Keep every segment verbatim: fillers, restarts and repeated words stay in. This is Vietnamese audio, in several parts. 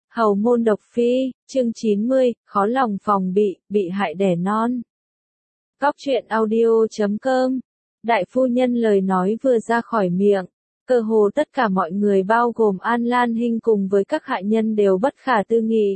Hầu môn độc phi, chương chín mươi, khó lòng phòng bị, bị hại đẻ non. Góc truyện audio chấm com. Đại phu nhân lời nói vừa ra khỏi miệng, cơ hồ tất cả mọi người bao gồm An Lan Hinh cùng với các hạ nhân đều bất khả tư nghị.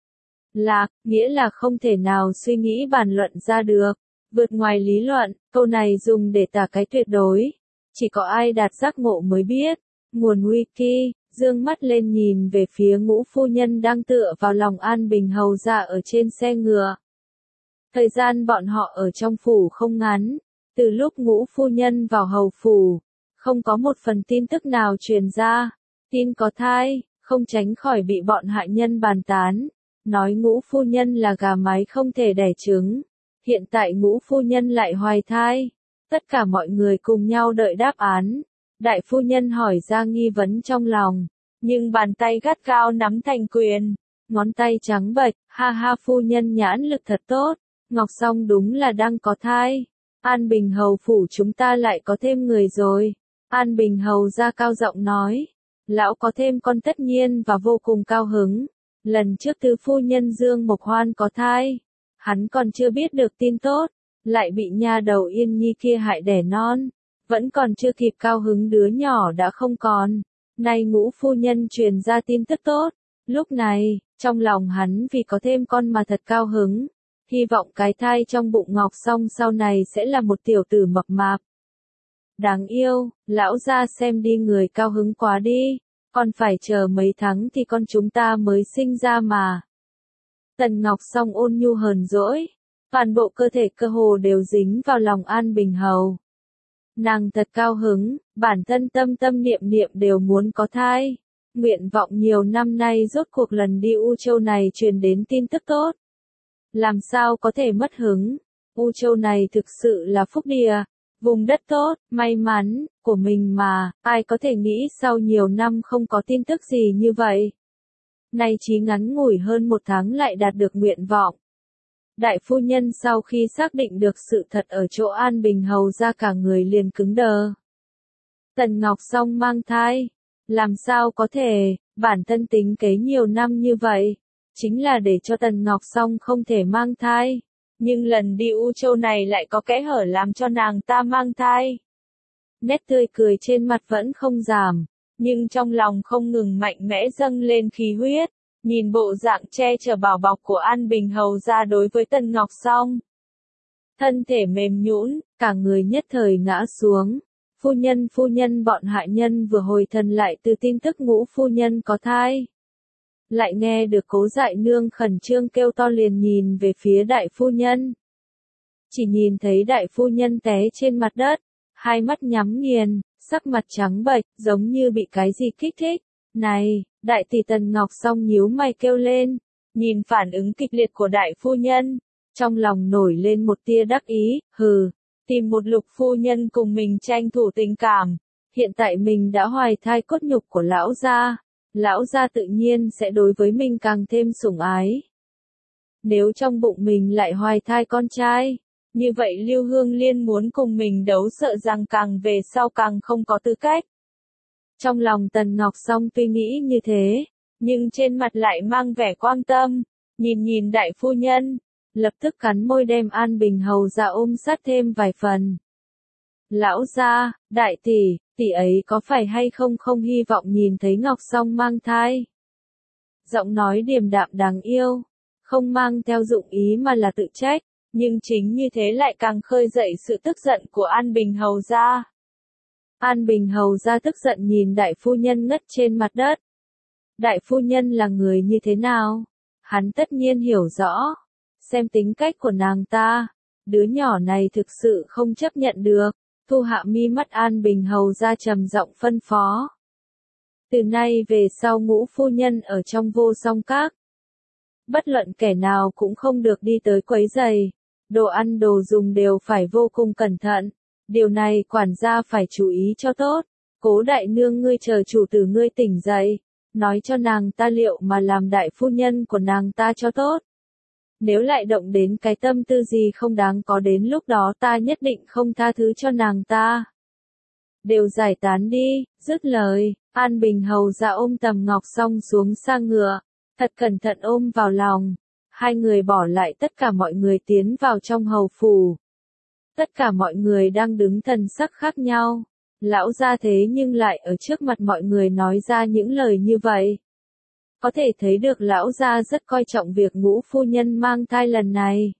Lạc, nghĩa là không thể nào suy nghĩ bàn luận ra được, vượt ngoài lý luận, câu này dùng để tả cái tuyệt đối. Chỉ có ai đạt giác ngộ mới biết. Nguồn wiki, dương mắt lên nhìn về phía Ngũ phu nhân đang tựa vào lòng An Bình hầu ra ở trên xe ngựa. Thời gian bọn họ ở trong phủ không ngắn, từ lúc Ngũ phu nhân vào hầu phủ, không có một phần tin tức nào truyền ra. Tin có thai, không tránh khỏi bị bọn hạ nhân bàn tán, nói Ngũ phu nhân là gà mái không thể đẻ trứng. Hiện tại Ngũ phu nhân lại hoài thai. Tất cả mọi người cùng nhau đợi đáp án. Đại phu nhân hỏi ra nghi vấn trong lòng, nhưng bàn tay gắt gao nắm thành quyền, ngón tay trắng bệch, ha ha phu nhân nhãn lực thật tốt, Ngọc Song đúng là đang có thai. An Bình hầu phủ chúng ta lại có thêm người rồi. An Bình hầu ra cao giọng nói, lão có thêm con tất nhiên và vô cùng cao hứng. Lần trước tứ phu nhân Dương Mộc Hoan có thai, hắn còn chưa biết được tin tốt, lại bị nha đầu Yên Nhi kia hại đẻ non. Vẫn còn chưa kịp cao hứng đứa nhỏ đã không còn. Nay Ngũ phu nhân truyền ra tin tức tốt. Lúc này, trong lòng hắn vì có thêm con mà thật cao hứng. Hy vọng cái thai trong bụng Ngọc Song sau này sẽ là một tiểu tử mập mạp. Đáng yêu, lão ra xem đi người cao hứng quá đi. Còn phải chờ mấy tháng thì con chúng ta mới sinh ra mà. Tần Ngọc Song ôn nhu hờn dỗi. Toàn bộ cơ thể cơ hồ đều dính vào lòng An Bình hầu. Nàng thật cao hứng, bản thân tâm tâm niệm niệm đều muốn có thai. Nguyện vọng nhiều năm nay rốt cuộc lần đi U Châu này truyền đến tin tức tốt. Làm sao có thể mất hứng, U Châu này thực sự là phúc địa, vùng đất tốt, may mắn, của mình mà, ai có thể nghĩ sau nhiều năm không có tin tức gì như vậy. Nay chỉ ngắn ngủi hơn một tháng lại đạt được nguyện vọng. Đại phu nhân sau khi xác định được sự thật ở chỗ An Bình hầu ra cả người liền cứng đờ. Tần Ngọc Song mang thai. Làm sao có thể, bản thân tính kế nhiều năm như vậy. Chính là để cho Tần Ngọc Song không thể mang thai. Nhưng lần đi U Châu này lại có kẽ hở làm cho nàng ta mang thai. Nét tươi cười trên mặt vẫn không giảm. Nhưng trong lòng không ngừng mạnh mẽ dâng lên khí huyết. Nhìn bộ dạng che chở bảo bọc của An Bình hầu ra đối với Tần Ngọc Song. Thân thể mềm nhũn, cả người nhất thời ngã xuống. Phu nhân phu nhân bọn hạ nhân vừa hồi thần lại từ tin tức Ngũ phu nhân có thai. Lại nghe được Cố Dại Nương khẩn trương kêu to liền nhìn về phía đại phu nhân. Chỉ nhìn thấy đại phu nhân té trên mặt đất, hai mắt nhắm nghiền, sắc mặt trắng bệch, giống như bị cái gì kích thích. Này, đại tỷ Tần Ngọc Song nhíu mày kêu lên, nhìn phản ứng kịch liệt của đại phu nhân, trong lòng nổi lên một tia đắc ý, hừ, tìm một Lục phu nhân cùng mình tranh thủ tình cảm, hiện tại mình đã hoài thai cốt nhục của lão gia, lão gia tự nhiên sẽ đối với mình càng thêm sủng ái. Nếu trong bụng mình lại hoài thai con trai, như vậy Lưu Hương Liên muốn cùng mình đấu sợ rằng càng về sau càng không có tư cách. Trong lòng Tần Ngọc Song tuy nghĩ như thế, nhưng trên mặt lại mang vẻ quan tâm, nhìn nhìn đại phu nhân, lập tức cắn môi đem An Bình hầu ra ôm sát thêm vài phần. Lão gia, đại tỷ, tỷ ấy có phải hay không không hy vọng nhìn thấy Ngọc Song mang thai. Giọng nói điềm đạm đáng yêu, không mang theo dụng ý mà là tự trách, nhưng chính như thế lại càng khơi dậy sự tức giận của An Bình hầu ra. An Bình hầu ra tức giận nhìn đại phu nhân ngất trên mặt đất. Đại phu nhân là người như thế nào? Hắn tất nhiên hiểu rõ. Xem tính cách của nàng ta, đứa nhỏ này thực sự không chấp nhận được. Thu hạ mi mắt An Bình hầu ra trầm giọng phân phó. Từ nay về sau Ngũ phu nhân ở trong Vô Song Các. Bất luận kẻ nào cũng không được đi tới quấy rầy. Đồ ăn đồ dùng đều phải vô cùng cẩn thận. Điều này quản gia phải chú ý cho tốt. Cố đại nương ngươi chờ chủ tử ngươi tỉnh dậy, nói cho nàng ta liệu mà làm đại phu nhân của nàng ta cho tốt. Nếu lại động đến cái tâm tư gì không đáng có đến lúc đó ta nhất định không tha thứ cho nàng ta. Đều giải tán đi, dứt lời, An Bình hầu ra ôm Tầm Ngọc Song xuống sang ngựa, thật cẩn thận ôm vào lòng. Hai người bỏ lại tất cả mọi người tiến vào trong hầu phủ. Tất cả mọi người đang đứng thần sắc khác nhau. Lão gia thế nhưng lại ở trước mặt mọi người nói ra những lời như vậy. Có thể thấy được lão gia rất coi trọng việc ngũ phu nhân mang thai lần này.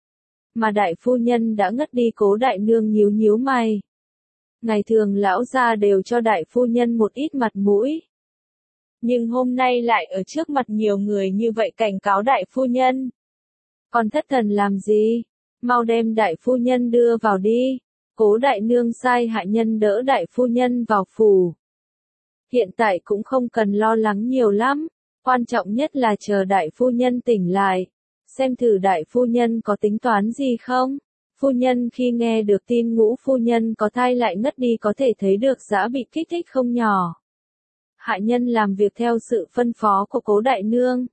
Mà đại phu nhân đã ngất đi, Cố đại nương nhíu nhíu mày. Ngày thường lão gia đều cho đại phu nhân một ít mặt mũi. Nhưng hôm nay lại ở trước mặt nhiều người như vậy cảnh cáo đại phu nhân. Còn thất thần làm gì? Mau đem đại phu nhân đưa vào đi. Cố đại nương sai hạ nhân đỡ đại phu nhân vào phủ. Hiện tại cũng không cần lo lắng nhiều lắm. Quan trọng nhất là chờ đại phu nhân tỉnh lại. Xem thử đại phu nhân có tính toán gì không? Phu nhân khi nghe được tin ngũ phu nhân có thai lại ngất đi có thể thấy được dã bị kích thích không nhỏ. Hạ nhân làm việc theo sự phân phó của Cố đại nương.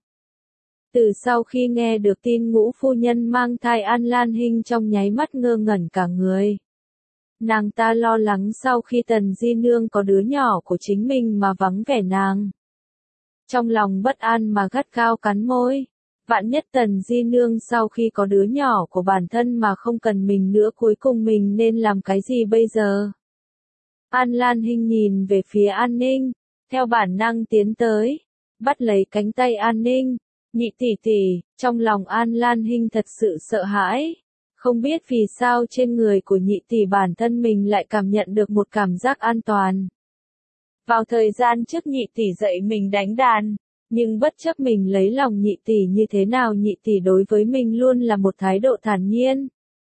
Từ sau khi nghe được tin ngũ phu nhân mang thai, An Lan Hinh trong nháy mắt ngơ ngẩn cả người. Nàng ta lo lắng sau khi Tần Di Nương có đứa nhỏ của chính mình mà vắng vẻ nàng. Trong lòng bất an mà gắt gao cắn môi. Vạn nhất Tần Di Nương sau khi có đứa nhỏ của bản thân mà không cần mình nữa, cuối cùng mình nên làm cái gì bây giờ? An Lan Hinh nhìn về phía An Ninh, theo bản năng tiến tới, bắt lấy cánh tay An Ninh. Nhị tỷ tỷ, trong lòng An Lan Hinh thật sự sợ hãi. Không biết vì sao trên người của nhị tỷ bản thân mình lại cảm nhận được một cảm giác an toàn. Vào thời gian trước nhị tỷ dạy mình đánh đàn, nhưng bất chấp mình lấy lòng nhị tỷ như thế nào, nhị tỷ đối với mình luôn là một thái độ thản nhiên.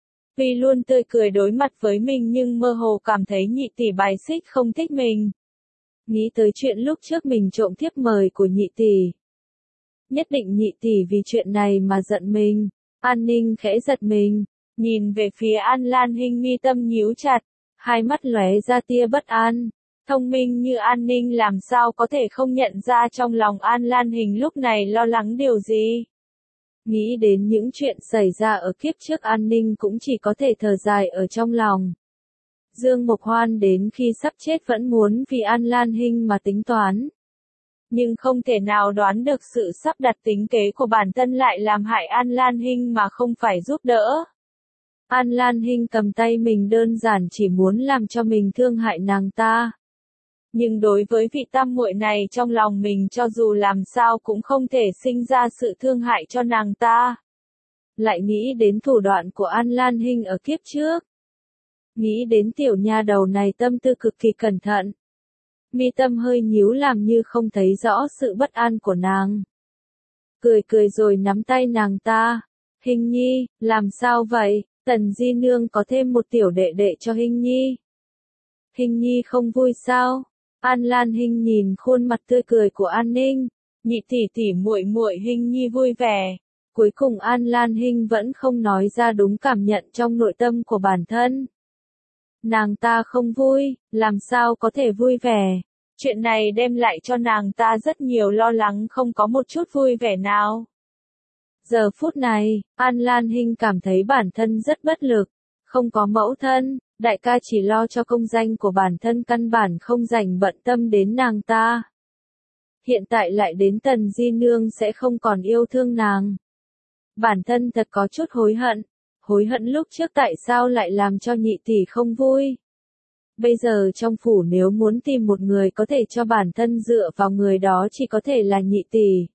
Vì luôn tươi cười đối mặt với mình nhưng mơ hồ cảm thấy nhị tỷ bài xích không thích mình. Nghĩ tới chuyện lúc trước mình trộm thiếp mời của nhị tỷ. Nhất định nhị tỷ vì chuyện này mà giận mình. An Ninh khẽ giật mình, nhìn về phía An Lan Hinh, mi tâm nhíu chặt, hai mắt lóe ra tia bất an. Thông minh như An Ninh làm sao có thể không nhận ra trong lòng An Lan Hinh lúc này lo lắng điều gì. Nghĩ đến những chuyện xảy ra ở kiếp trước, An Ninh cũng chỉ có thể thở dài ở trong lòng. Dương Mộc Hoan đến khi sắp chết vẫn muốn vì An Lan Hinh mà tính toán. Nhưng không thể nào đoán được sự sắp đặt tính kế của bản thân lại làm hại An Lan Hinh mà không phải giúp đỡ. An Lan Hinh cầm tay mình đơn giản chỉ muốn làm cho mình thương hại nàng ta. Nhưng đối với vị tam muội này trong lòng mình cho dù làm sao cũng không thể sinh ra sự thương hại cho nàng ta. Lại nghĩ đến thủ đoạn của An Lan Hinh ở kiếp trước. Nghĩ đến tiểu nha đầu này tâm tư cực kỳ cẩn thận. Mi tâm hơi nhíu làm như không thấy rõ sự bất an của nàng. Cười cười rồi nắm tay nàng ta. Hinh Nhi, làm sao vậy? Tần Di Nương có thêm một tiểu đệ đệ cho Hinh Nhi. Hinh Nhi không vui sao? An Lan Hinh nhìn khuôn mặt tươi cười của An Ninh. Nhị tỷ tỷ muội muội Hinh Nhi vui vẻ. Cuối cùng An Lan Hinh vẫn không nói ra đúng cảm nhận trong nội tâm của bản thân. Nàng ta không vui, làm sao có thể vui vẻ. Chuyện này đem lại cho nàng ta rất nhiều lo lắng, không có một chút vui vẻ nào. Giờ phút này, An Lan Hinh cảm thấy bản thân rất bất lực. Không có mẫu thân, đại ca chỉ lo cho công danh của bản thân, căn bản không dành bận tâm đến nàng ta. Hiện tại lại đến Tần Di Nương sẽ không còn yêu thương nàng. Bản thân thật có chút hối hận. Hối hận lúc trước tại sao lại làm cho nhị tỷ không vui. Bây giờ trong phủ nếu muốn tìm một người có thể cho bản thân dựa vào, người đó chỉ có thể là nhị tỷ.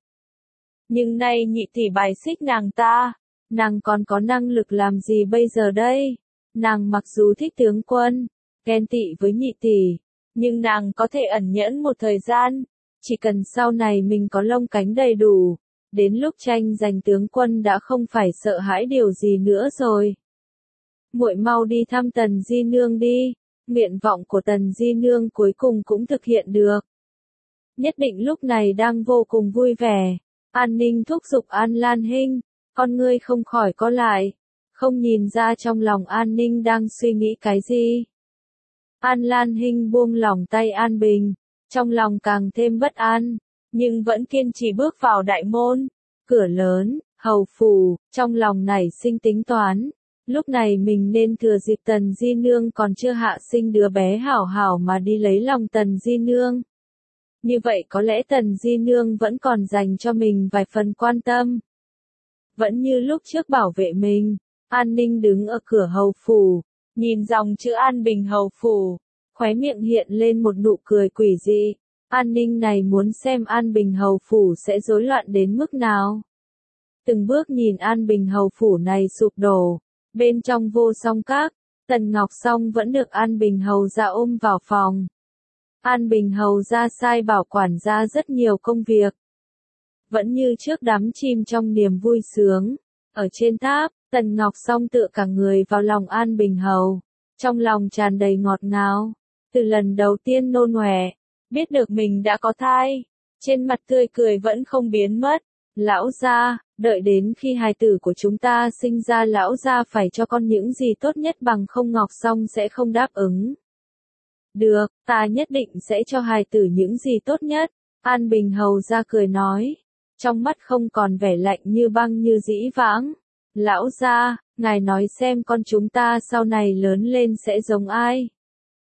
Nhưng nay nhị tỷ bài xích nàng ta, nàng còn có năng lực làm gì bây giờ đây? Nàng mặc dù thích tướng quân, ghen tị với nhị tỷ, nhưng nàng có thể ẩn nhẫn một thời gian, chỉ cần sau này mình có lông cánh đầy đủ, đến lúc tranh giành tướng quân đã không phải sợ hãi điều gì nữa rồi. Muội mau đi thăm Tần Di Nương đi, nguyện vọng của Tần Di Nương cuối cùng cũng thực hiện được. Nhất định lúc này đang vô cùng vui vẻ. An Ninh thúc giục An Lan Hinh, con ngươi không khỏi co lại, không nhìn ra trong lòng An Ninh đang suy nghĩ cái gì. An Lan Hinh buông lỏng tay An Bình, trong lòng càng thêm bất an, nhưng vẫn kiên trì bước vào đại môn, cửa lớn, hầu phủ, trong lòng nảy sinh tính toán. Lúc này mình nên thừa dịp Tần Di Nương còn chưa hạ sinh đứa bé hảo hảo mà đi lấy lòng Tần Di Nương. như vậy có lẽ Tần Di Nương vẫn còn dành cho mình vài phần quan tâm. Vẫn như lúc trước bảo vệ mình, An Ninh đứng ở cửa hầu phủ, nhìn dòng chữ An Bình hầu phủ, khóe miệng hiện lên một nụ cười quỷ dị. An Ninh này muốn xem An Bình hầu phủ sẽ rối loạn đến mức nào. Từng bước nhìn An Bình hầu phủ này sụp đổ, bên trong Vô Song Các, Tần Ngọc Song vẫn được An Bình hầu gia ôm vào phòng. An Bình hầu gia sai bảo quản gia rất nhiều công việc. Vẫn như trước đắm chìm trong niềm vui sướng. Ở trên tháp, Tần Ngọc Song tựa cả người vào lòng An Bình hầu, trong lòng tràn đầy ngọt ngào. Từ lần đầu tiên nôn ọe, biết được mình đã có thai, trên mặt tươi cười vẫn không biến mất. Lão gia, đợi đến khi hài tử của chúng ta sinh ra lão gia phải cho con những gì tốt nhất, bằng không Ngọc Song sẽ không đáp ứng. Được, ta nhất định sẽ cho hài tử những gì tốt nhất. An Bình hầu gia cười nói, trong mắt không còn vẻ lạnh như băng như dĩ vãng. Lão gia, ngài nói xem con chúng ta sau này lớn lên sẽ giống ai?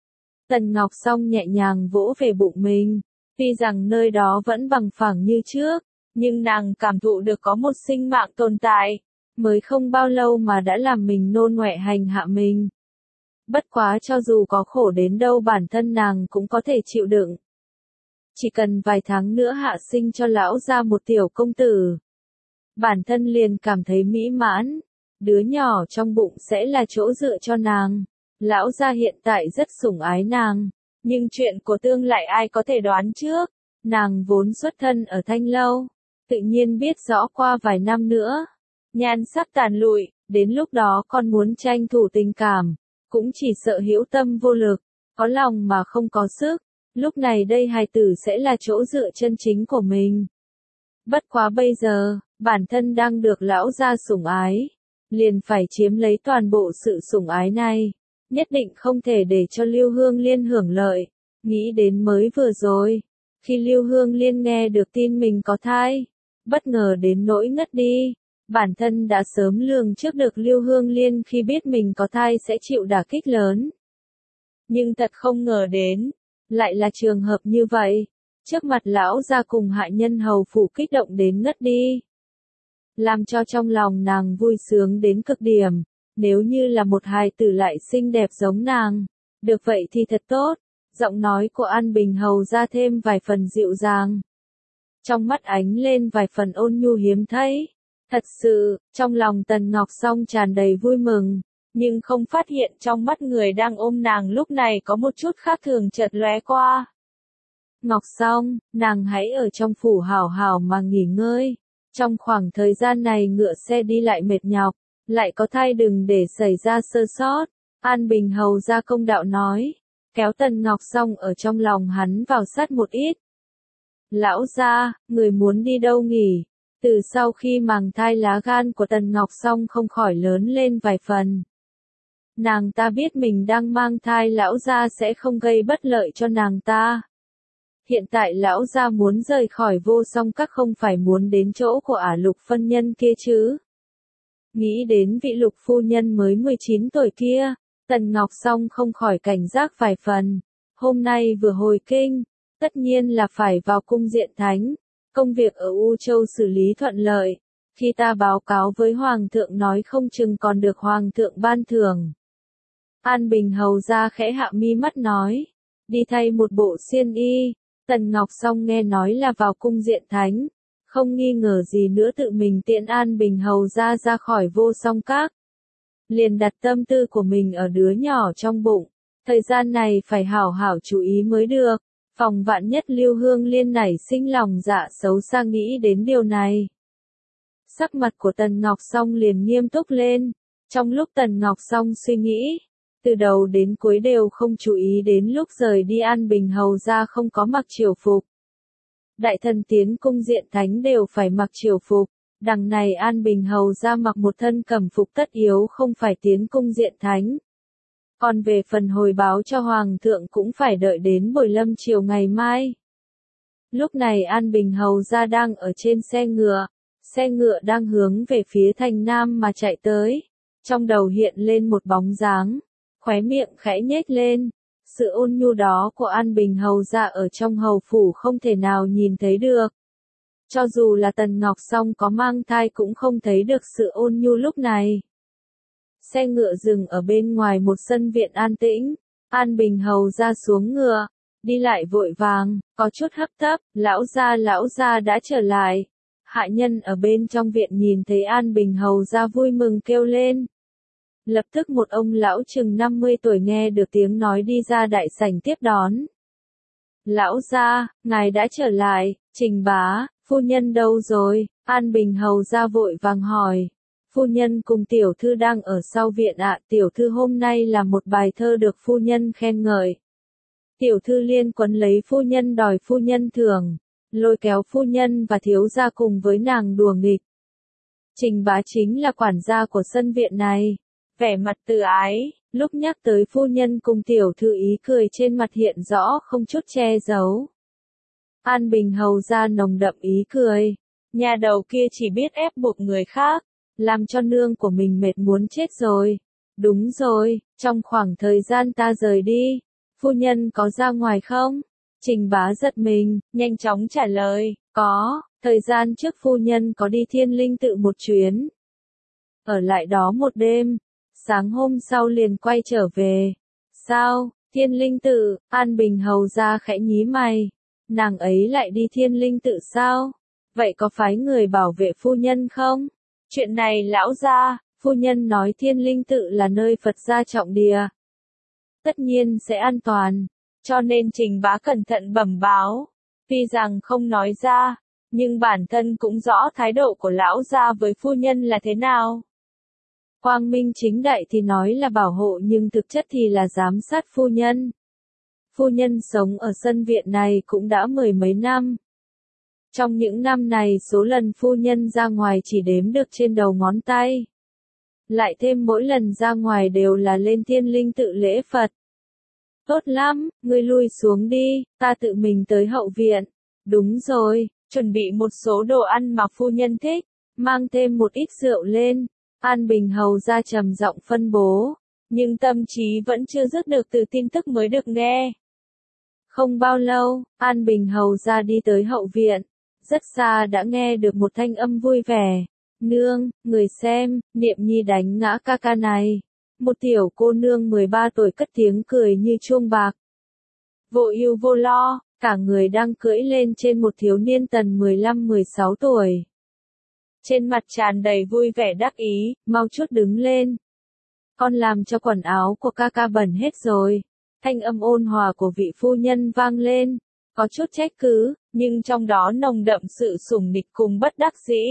Tần Ngọc Song nhẹ nhàng vỗ về bụng mình, tuy rằng nơi đó vẫn bằng phẳng như trước, nhưng nàng cảm thụ được có một sinh mạng tồn tại, mới không bao lâu mà đã làm mình nôn ọe hành hạ mình. Bất quá cho dù có khổ đến đâu bản thân nàng cũng có thể chịu đựng. Chỉ cần vài tháng nữa hạ sinh cho lão gia một tiểu công tử, bản thân liền cảm thấy mỹ mãn, đứa nhỏ trong bụng sẽ là chỗ dựa cho nàng. Lão gia hiện tại rất sủng ái nàng, nhưng chuyện của tương lai ai có thể đoán trước, nàng vốn xuất thân ở Thanh Lâu, tự nhiên biết rõ qua vài năm nữa, nhan sắc tàn lụi, đến lúc đó con muốn tranh thủ tình cảm, cũng chỉ sợ hữu tâm vô lực, có lòng mà không có sức, lúc này đây hài tử sẽ là chỗ dựa chân chính của mình. Bất quá bây giờ, bản thân đang được lão gia sủng ái, liền phải chiếm lấy toàn bộ sự sủng ái này, nhất định không thể để cho Lưu Hương Liên hưởng lợi. Nghĩ đến mới vừa rồi, khi Lưu Hương Liên nghe được tin mình có thai, bất ngờ đến nỗi ngất đi. Bản thân đã sớm lường trước được Lưu Hương Liên khi biết mình có thai sẽ chịu đả kích lớn. Nhưng thật không ngờ đến, lại là trường hợp như vậy. Trước mặt lão gia cùng hạ nhân hầu phủ kích động đến ngất đi, làm cho trong lòng nàng vui sướng đến cực điểm. Nếu như là một hài tử lại xinh đẹp giống nàng, được vậy thì thật tốt. Giọng nói của An Bình hầu ra thêm vài phần dịu dàng, trong mắt ánh lên vài phần ôn nhu hiếm thấy. Thật sự, trong lòng Tần Ngọc Song tràn đầy vui mừng, nhưng không phát hiện trong mắt người đang ôm nàng lúc này có một chút khác thường chợt lóe qua. Ngọc Song, nàng hãy ở trong phủ hảo hảo mà nghỉ ngơi. Trong khoảng thời gian này ngựa xe đi lại mệt nhọc, lại có thai đừng để xảy ra sơ sót. An Bình hầu ra công đạo nói, kéo Tần Ngọc Song ở trong lòng hắn vào sát một ít. Lão gia, người muốn đi đâu nghỉ? Từ sau khi mang thai lá gan của Tần Ngọc Song không khỏi lớn lên vài phần. Nàng ta biết mình đang mang thai lão gia sẽ không gây bất lợi cho nàng ta. Hiện tại lão gia muốn rời khỏi Vô Song Các không phải muốn đến chỗ của ả Lục phân nhân kia chứ. Nghĩ đến vị Lục phu nhân mới mười chín tuổi kia, Tần Ngọc Song không khỏi cảnh giác vài phần. Hôm nay vừa hồi kinh, tất nhiên là phải vào cung Diện Thánh. Công việc ở U Châu xử lý thuận lợi. Khi ta báo cáo với Hoàng thượng nói không chừng còn được Hoàng thượng ban thưởng. An Bình hầu ra khẽ hạ mi mắt nói, đi thay một bộ xiên y. Tần Ngọc Song nghe nói là vào cung Diện Thánh, không nghi ngờ gì nữa tự mình tiễn An Bình hầu ra ra khỏi Vô Song Các. Liền đặt tâm tư của mình ở đứa nhỏ trong bụng, thời gian này phải hảo hảo chú ý mới được. Phòng vạn nhất Lưu Hương Liên nảy sinh lòng dạ xấu xa nghĩ đến điều này. Sắc mặt của Tần Ngọc Song liền nghiêm túc lên. Trong lúc Tần Ngọc Song suy nghĩ, từ đầu đến cuối đều không chú ý đến lúc rời đi An Bình hầu ra không có mặc triều phục. Đại thần tiến cung Diện Thánh đều phải mặc triều phục, đằng này An Bình hầu ra mặc một thân cẩm phục tất yếu không phải tiến cung Diện Thánh. Còn về phần hồi báo cho Hoàng thượng cũng phải đợi đến buổi lâm chiều ngày mai. Lúc này An Bình hầu ra đang ở trên xe ngựa, xe ngựa đang hướng về phía thành Nam mà chạy tới. Trong đầu hiện lên một bóng dáng, khóe miệng khẽ nhếch lên, sự ôn nhu đó của An Bình hầu gia ở trong hầu phủ không thể nào nhìn thấy được. Cho dù là Tần Ngọc Song có mang thai cũng không thấy được sự ôn nhu lúc này. Xe ngựa dừng ở bên ngoài một sân viện an tĩnh, An Bình hầu gia xuống ngựa, đi lại vội vàng, có chút hấp tấp, lão gia lão gia đã trở lại. Hạ nhân ở bên trong viện nhìn thấy An Bình hầu gia vui mừng kêu lên. Lập tức một ông lão chừng năm mươi tuổi nghe được tiếng nói đi ra đại sảnh tiếp đón. Lão gia, ngài đã trở lại, Trình bá, phu nhân đâu rồi? An Bình hầu gia vội vàng hỏi. Phu nhân cùng tiểu thư đang ở sau viện ạ, tiểu thư hôm nay là một bài thơ được phu nhân khen ngợi. Tiểu thư liên quấn lấy phu nhân đòi phu nhân thưởng, lôi kéo phu nhân và thiếu gia cùng với nàng đùa nghịch. Trình bá chính là quản gia của sân viện này, vẻ mặt từ ái, lúc nhắc tới phu nhân cùng tiểu thư ý cười trên mặt hiện rõ không chút che giấu. An Bình hầu gia nồng đậm ý cười, nhà đầu kia chỉ biết ép buộc người khác, làm cho nương của mình mệt muốn chết rồi. Đúng rồi, trong khoảng thời gian ta rời đi, phu nhân có ra ngoài không? Trình bá giật mình, nhanh chóng trả lời, có, thời gian trước phu nhân có đi Thiên Linh Tự một chuyến. Ở lại đó một đêm, sáng hôm sau liền quay trở về. Sao, Thiên Linh Tự? An Bình hầu gia khẽ nhí mày. Nàng ấy lại đi Thiên Linh Tự sao? Vậy có phái người bảo vệ phu nhân không? Chuyện này lão gia, phu nhân nói Thiên Linh Tự là nơi Phật gia trọng địa. Tất nhiên sẽ an toàn, cho nên Trình bá cẩn thận bẩm báo. Tuy rằng không nói ra, nhưng bản thân cũng rõ thái độ của lão gia với phu nhân là thế nào. Quang minh chính đại thì nói là bảo hộ nhưng thực chất thì là giám sát phu nhân. Phu nhân sống ở sân viện này cũng đã mười mấy năm. Trong những năm này số lần phu nhân ra ngoài chỉ đếm được trên đầu ngón tay. Lại thêm mỗi lần ra ngoài đều là lên Thiên Linh Tự lễ Phật. Tốt lắm, ngươi lui xuống đi, ta tự mình tới hậu viện. Đúng rồi, chuẩn bị một số đồ ăn mà phu nhân thích, mang thêm một ít rượu lên. An Bình hầu gia trầm giọng phân bố, nhưng tâm trí vẫn chưa dứt được từ tin tức mới được nghe. Không bao lâu, An Bình hầu gia đi tới hậu viện, rất xa đã nghe được một thanh âm vui vẻ. Nương, người xem, Niệm Nhi đánh ngã ca ca này. Một tiểu cô nương mười ba tuổi cất tiếng cười như chuông bạc. Vô ưu vô lo, cả người đang cưỡi lên trên một thiếu niên tầm mười lăm mười sáu tuổi. Trên mặt tràn đầy vui vẻ đắc ý, mau chút đứng lên. Con làm cho quần áo của ca ca bẩn hết rồi. Thanh âm ôn hòa của vị phu nhân vang lên, có chút trách cứ, nhưng trong đó nồng đậm sự sủng nịch cùng bất đắc dĩ.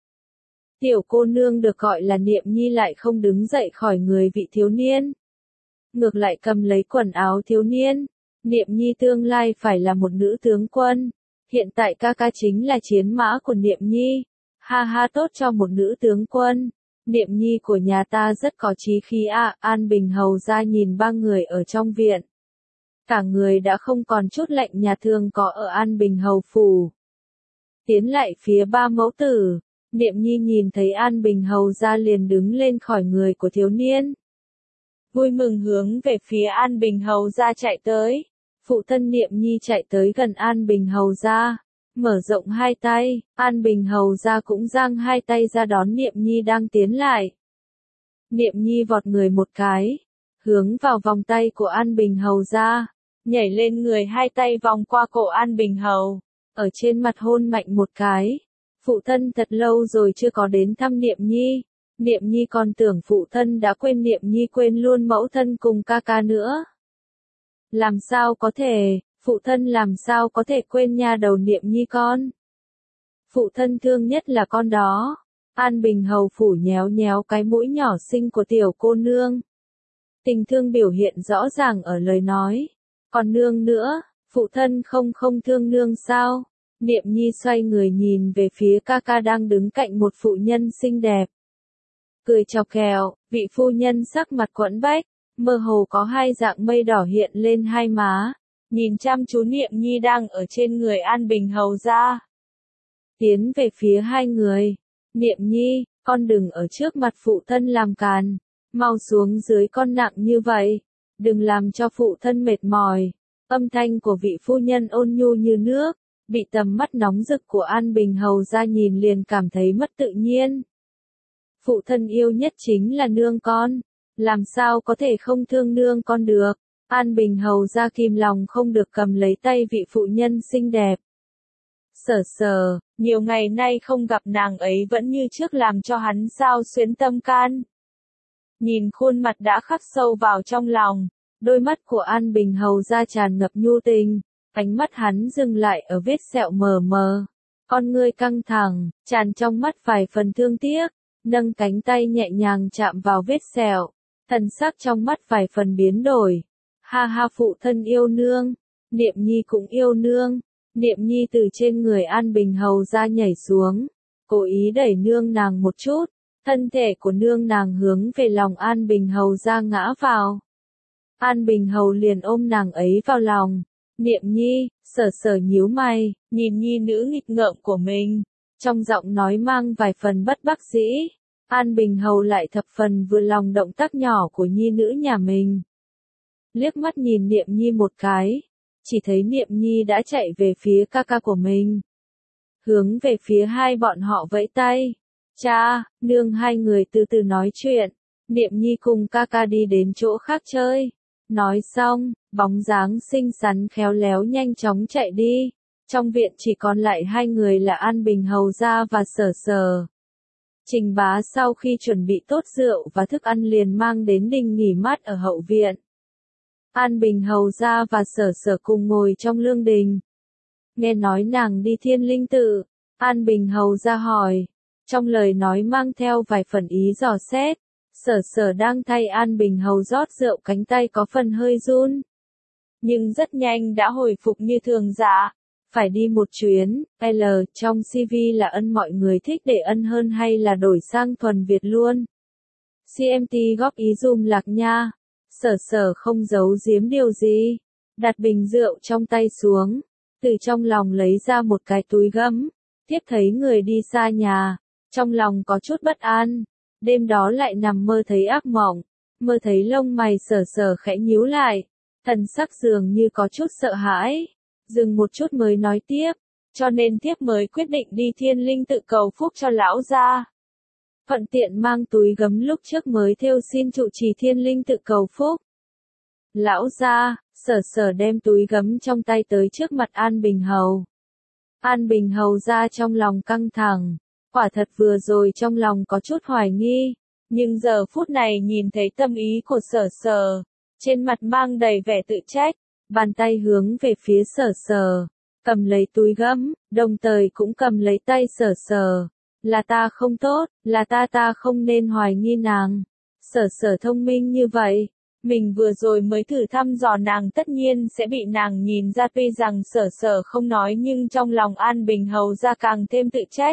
Tiểu cô nương được gọi là Niệm Nhi lại không đứng dậy khỏi người vị thiếu niên. Ngược lại cầm lấy quần áo thiếu niên. Niệm Nhi tương lai phải là một nữ tướng quân. Hiện tại ca ca chính là chiến mã của Niệm Nhi. Ha ha, tốt cho một nữ tướng quân. Niệm Nhi của nhà ta rất có chí khí ạ. À. An Bình hầu gia nhìn ba người ở trong viện. Cả người đã không còn chút lạnh nhà thường có ở An Bình hầu phủ. Tiến lại phía ba mẫu tử. Niệm Nhi nhìn thấy An Bình hầu gia liền đứng lên khỏi người của thiếu niên. Vui mừng hướng về phía An Bình hầu gia chạy tới. Phụ thân Niệm Nhi chạy tới gần An Bình hầu gia, mở rộng hai tay, An Bình hầu gia cũng giang hai tay ra đón Niệm Nhi đang tiến lại. Niệm Nhi vọt người một cái, hướng vào vòng tay của An Bình hầu gia, nhảy lên người hai tay vòng qua cổ An Bình hầu, ở trên mặt hôn mạnh một cái. Phụ thân thật lâu rồi chưa có đến thăm Niệm Nhi. Niệm Nhi còn tưởng phụ thân đã quên Niệm Nhi quên luôn mẫu thân cùng ca ca nữa. Làm sao có thể, phụ thân làm sao có thể quên nha đầu Niệm Nhi con. Phụ thân thương nhất là con đó. An Bình hầu phủ nhéo nhéo cái mũi nhỏ xinh của tiểu cô nương. Tình thương biểu hiện rõ ràng ở lời nói. Còn nương nữa, phụ thân không không thương nương sao? Niệm Nhi xoay người nhìn về phía ca ca đang đứng cạnh một phụ nhân xinh đẹp. Cười chọc kẹo, vị phu nhân sắc mặt quẫn bách, mơ hồ có hai dạng mây đỏ hiện lên hai má, nhìn chăm chú Niệm Nhi đang ở trên người An Bình hầu gia. Tiến về phía hai người, Niệm Nhi, con đừng ở trước mặt phụ thân làm càn, mau xuống dưới con nặng như vậy. đừng làm cho phụ thân mệt mỏi. Âm thanh của vị phu nhân ôn nhu như nước, bị tầm mắt nóng rực của An Bình Hầu ra nhìn liền cảm thấy mất tự nhiên. Phụ thân yêu nhất chính là nương con, làm sao có thể không thương nương con được. An Bình Hầu ra kìm lòng không được cầm lấy tay vị phụ nhân xinh đẹp. Sở Sở, nhiều ngày nay không gặp nàng ấy vẫn như trước làm cho hắn sao xuyến tâm can. Nhìn khuôn mặt đã khắc sâu vào trong lòng, đôi mắt của An Bình Hầu ra tràn ngập nhu tình, ánh mắt hắn dừng lại ở vết sẹo mờ mờ. Con ngươi căng thẳng, tràn trong mắt vài phần thương tiếc, nâng cánh tay nhẹ nhàng chạm vào vết sẹo, thần sắc trong mắt vài phần biến đổi. Ha ha, phụ thân yêu nương, Niệm Nhi cũng yêu nương. Niệm Nhi từ trên người An Bình Hầu ra nhảy xuống, cố ý đẩy nương nàng một chút, thân thể của nương nàng hướng về lòng An Bình Hầu ra ngã vào. An Bình Hầu liền ôm nàng ấy vào lòng. Niệm Nhi, Sở Sở nhíu mày, nhìn nhi nữ nghịch ngợm của mình, trong giọng nói mang vài phần bất đắc dĩ. An Bình Hầu lại thập phần vừa lòng động tác nhỏ của nhi nữ nhà mình. Liếc mắt nhìn Niệm Nhi một cái, chỉ thấy Niệm Nhi đã chạy về phía ca ca của mình. Hướng về phía hai bọn họ vẫy tay. Cha, nương hai người từ từ nói chuyện. Niệm Nhi cùng ca ca đi đến chỗ khác chơi. Nói xong, bóng dáng xinh xắn khéo léo nhanh chóng chạy đi. Trong viện chỉ còn lại hai người là An Bình Hầu gia và Sở Sở. Trình Bá sau khi chuẩn bị tốt rượu và thức ăn liền mang đến đình nghỉ mát ở hậu viện. An Bình Hầu gia và Sở Sở cùng ngồi trong lương đình. Nghe nói nàng đi Thiên Linh Tự, An Bình Hầu gia hỏi, trong lời nói mang theo vài phần ý dò xét. Sở Sở đang thay An Bình Hầu rót rượu, cánh tay có phần hơi run, nhưng rất nhanh đã hồi phục như thường dạ. Phải đi một chuyến, L, trong xê vê là ân, mọi người thích để ân hơn hay là đổi sang thuần Việt luôn? xê em tê góp ý dùm Lạc Nha. Sở Sở không giấu giếm điều gì, đặt bình rượu trong tay xuống, từ trong lòng lấy ra một cái túi gấm, tiếp thấy người đi xa nhà, trong lòng có chút bất an, đêm đó lại nằm mơ thấy ác mộng, mơ thấy lông mày Sở Sở khẽ nhíu lại, thần sắc dường như có chút sợ hãi, dừng một chút mới nói tiếp, cho nên thiếp mới quyết định đi Thiên Linh Tự cầu phúc cho lão gia. Thuận tiện mang túi gấm lúc trước mới thêu xin trụ trì Thiên Linh Tự cầu phúc. Lão gia, Sở Sở đem túi gấm trong tay tới trước mặt An Bình Hầu. An Bình Hầu ra trong lòng căng thẳng, quả thật vừa rồi trong lòng có chút hoài nghi, nhưng giờ phút này nhìn thấy tâm ý của Sở Sở, trên mặt mang đầy vẻ tự trách, bàn tay hướng về phía Sở Sở, cầm lấy túi gấm, đồng thời cũng cầm lấy tay Sở Sở. Là ta không tốt, là ta ta không nên hoài nghi nàng. Sở Sở thông minh như vậy, mình vừa rồi mới thử thăm dò nàng tất nhiên sẽ bị nàng nhìn ra, tuy rằng Sở Sở không nói nhưng trong lòng An Bình Hầu ra càng thêm tự trách.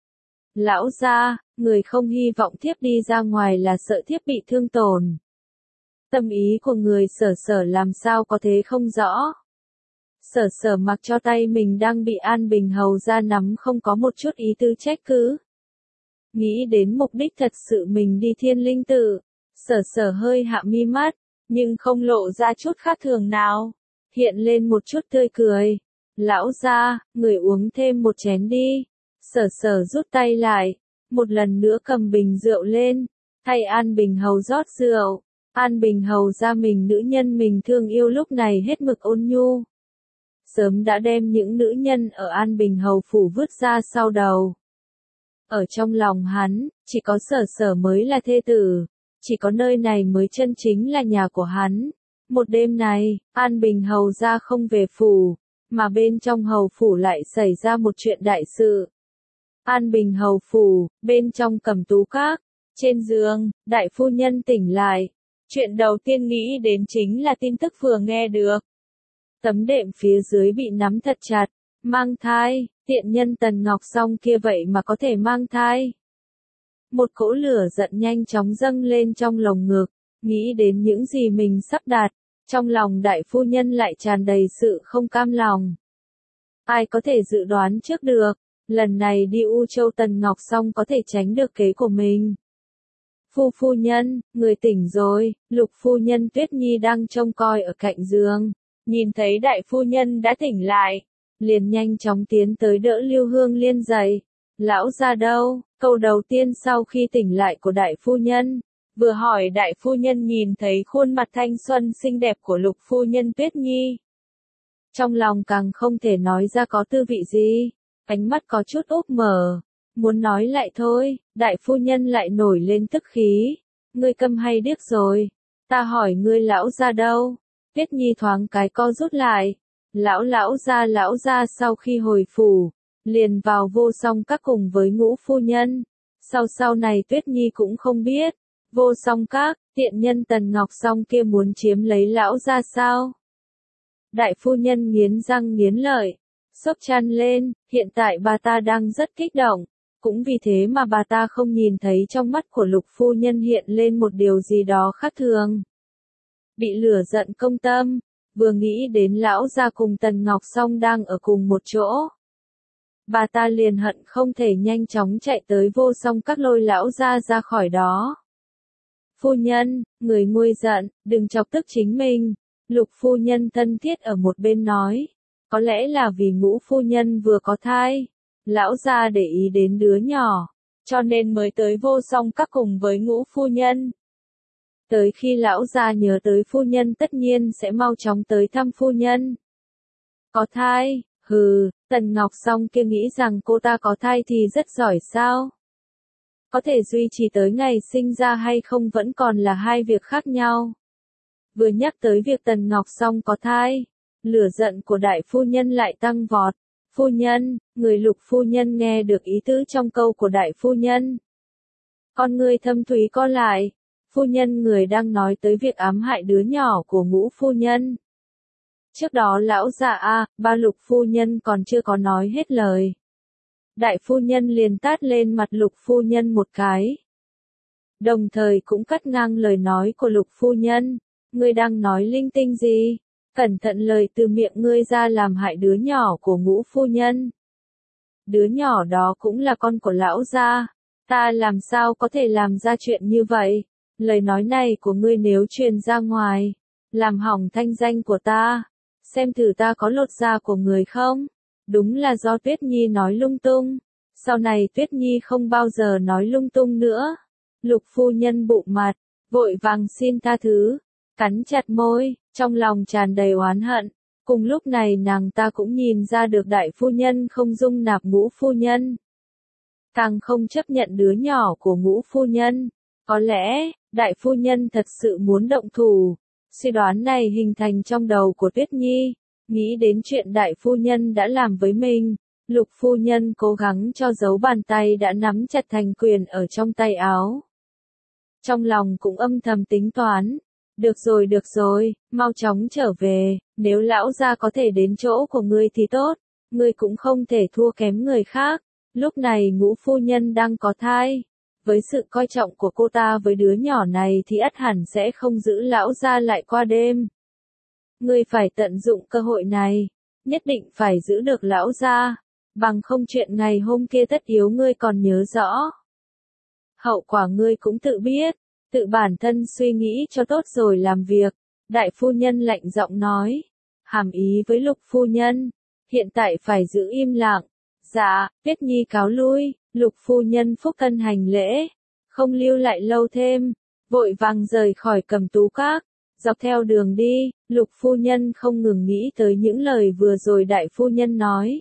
Lão gia, người không hy vọng thiếp đi ra ngoài là sợ thiếp bị thương tổn. Tâm ý của người Sở Sở làm sao có thế không rõ. Sở Sở mặc cho tay mình đang bị An Bình Hầu ra nắm không có một chút ý tư trách cứ. Nghĩ đến mục đích thật sự mình đi Thiên Linh Tự, Sở Sở hơi hạ mi mắt, nhưng không lộ ra chút khác thường nào, hiện lên một chút tươi cười. Lão gia, người uống thêm một chén đi. Sở Sở rút tay lại, một lần nữa cầm bình rượu lên, thay An Bình Hầu rót rượu. An Bình Hầu ra mình nữ nhân mình thương yêu lúc này hết mực ôn nhu. Sớm đã đem những nữ nhân ở An Bình Hầu phủ vứt ra sau đầu. Ở trong lòng hắn, chỉ có Sở Sở mới là thê tử, chỉ có nơi này mới chân chính là nhà của hắn. Một đêm này, An Bình Hầu ra không về phủ, mà bên trong hầu phủ lại xảy ra một chuyện đại sự. An Bình Hầu phủ, bên trong Cẩm Tú Các, trên giường, đại phu nhân tỉnh lại. Chuyện đầu tiên nghĩ đến chính là tin tức vừa nghe được. Tấm đệm phía dưới bị nắm thật chặt, mang thai, tiện nhân Tần Ngọc Song kia vậy mà có thể mang thai. Một cỗ lửa giận nhanh chóng dâng lên trong lồng ngực, nghĩ đến những gì mình sắp đạt, trong lòng đại phu nhân lại tràn đầy sự không cam lòng. Ai có thể dự đoán trước được, lần này đi U Châu Tần Ngọc Song có thể tránh được kế của mình. Phu phu nhân, người tỉnh rồi. Lục phu nhân Tuyết Nhi đang trông coi ở cạnh giường, nhìn thấy đại phu nhân đã tỉnh lại, liền nhanh chóng tiến tới đỡ Lưu Hương Liên dậy. Lão gia đâu? Câu đầu tiên sau khi tỉnh lại của đại phu nhân, vừa hỏi đại phu nhân nhìn thấy khuôn mặt thanh xuân xinh đẹp của lục phu nhân Tuyết Nhi. Trong lòng càng không thể nói ra có tư vị gì, ánh mắt có chút úp mở, muốn nói lại thôi, đại phu nhân lại nổi lên tức khí. Ngươi câm hay điếc rồi? Ta hỏi ngươi lão gia đâu? Tuyết Nhi thoáng cái co rút lại. Lão lão gia lão gia sau khi hồi phủ, liền vào Vô Song Các cùng với Ngũ phu nhân. Sau sau này Tuyết Nhi cũng không biết, Vô Song Các, tiện nhân Tần Ngọc Song kia muốn chiếm lấy lão gia sao? Đại phu nhân nghiến răng nghiến lợi, sốc chăn lên, hiện tại bà ta đang rất kích động, cũng vì thế mà bà ta không nhìn thấy trong mắt của lục phu nhân hiện lên một điều gì đó khác thường. Bị lửa giận công tâm, vừa nghĩ đến lão gia cùng Tần Ngọc Song đang ở cùng một chỗ, bà ta liền hận không thể nhanh chóng chạy tới Vô Song Các lôi lão gia ra khỏi đó. Phu nhân, người nguôi giận, đừng chọc tức chính mình. Lục phu nhân thân thiết ở một bên nói, có lẽ là vì Ngũ phu nhân vừa có thai, lão gia để ý đến đứa nhỏ, cho nên mới tới Vô Song Các cùng với Ngũ phu nhân. Tới khi lão gia nhớ tới phu nhân tất nhiên sẽ mau chóng tới thăm phu nhân. Có thai, hừ, Tần Ngọc Song kia nghĩ rằng cô ta có thai thì rất giỏi sao? Có thể duy trì tới ngày sinh ra hay không vẫn còn là hai việc khác nhau. Vừa nhắc tới việc Tần Ngọc Song có thai, lửa giận của đại phu nhân lại tăng vọt. Phu nhân, người lục phu nhân nghe được ý tứ trong câu của đại phu nhân. Con người thâm thúy co lại, phu nhân người đang nói tới việc ám hại đứa nhỏ của Ngũ phu nhân. Trước đó lão già a, ba lục phu nhân còn chưa có nói hết lời. Đại phu nhân liền tát lên mặt lục phu nhân một cái. Đồng thời cũng cắt ngang lời nói của lục phu nhân. Ngươi đang nói linh tinh gì? Cẩn thận lời từ miệng ngươi ra làm hại đứa nhỏ của Ngũ phu nhân. Đứa nhỏ đó cũng là con của lão gia. Ta làm sao có thể làm ra chuyện như vậy? Lời nói này của ngươi nếu truyền ra ngoài, làm hỏng thanh danh của ta. Xem thử ta có lột da của người không? Đúng là do Tuyết Nhi nói lung tung. Sau này Tuyết Nhi không bao giờ nói lung tung nữa. Lục phu nhân bụng mặt, vội vàng xin tha thứ, cắn chặt môi, trong lòng tràn đầy oán hận. Cùng lúc này nàng ta cũng nhìn ra được đại phu nhân không dung nạp Ngũ phu nhân, càng không chấp nhận đứa nhỏ của Ngũ phu nhân. Có lẽ, đại phu nhân thật sự muốn động thủ. Suy đoán này hình thành trong đầu của Tuyết Nhi, nghĩ đến chuyện đại phu nhân đã làm với mình, lục phu nhân cố gắng cho giấu bàn tay đã nắm chặt thành quyền ở trong tay áo. Trong lòng cũng âm thầm tính toán, được rồi được rồi, mau chóng trở về, nếu lão gia có thể đến chỗ của ngươi thì tốt, ngươi cũng không thể thua kém người khác. Lúc này Ngũ phu nhân đang có thai. Với sự coi trọng của cô ta với đứa nhỏ này thì ắt hẳn sẽ không giữ lão gia lại qua đêm. Ngươi phải tận dụng cơ hội này, nhất định phải giữ được lão gia, bằng không chuyện ngày hôm kia tất yếu ngươi còn nhớ rõ. Hậu quả ngươi cũng tự biết, tự bản thân suy nghĩ cho tốt rồi làm việc. Đại phu nhân lạnh giọng nói, hàm ý với lục phu nhân, hiện tại phải giữ im lặng. Dạ, Tuyết Nhi cáo lui. Lục phu nhân phúc thân hành lễ, không lưu lại lâu thêm, vội vàng rời khỏi Cẩm Tú Các. Dọc theo đường đi, lục phu nhân không ngừng nghĩ tới những lời vừa rồi đại phu nhân nói.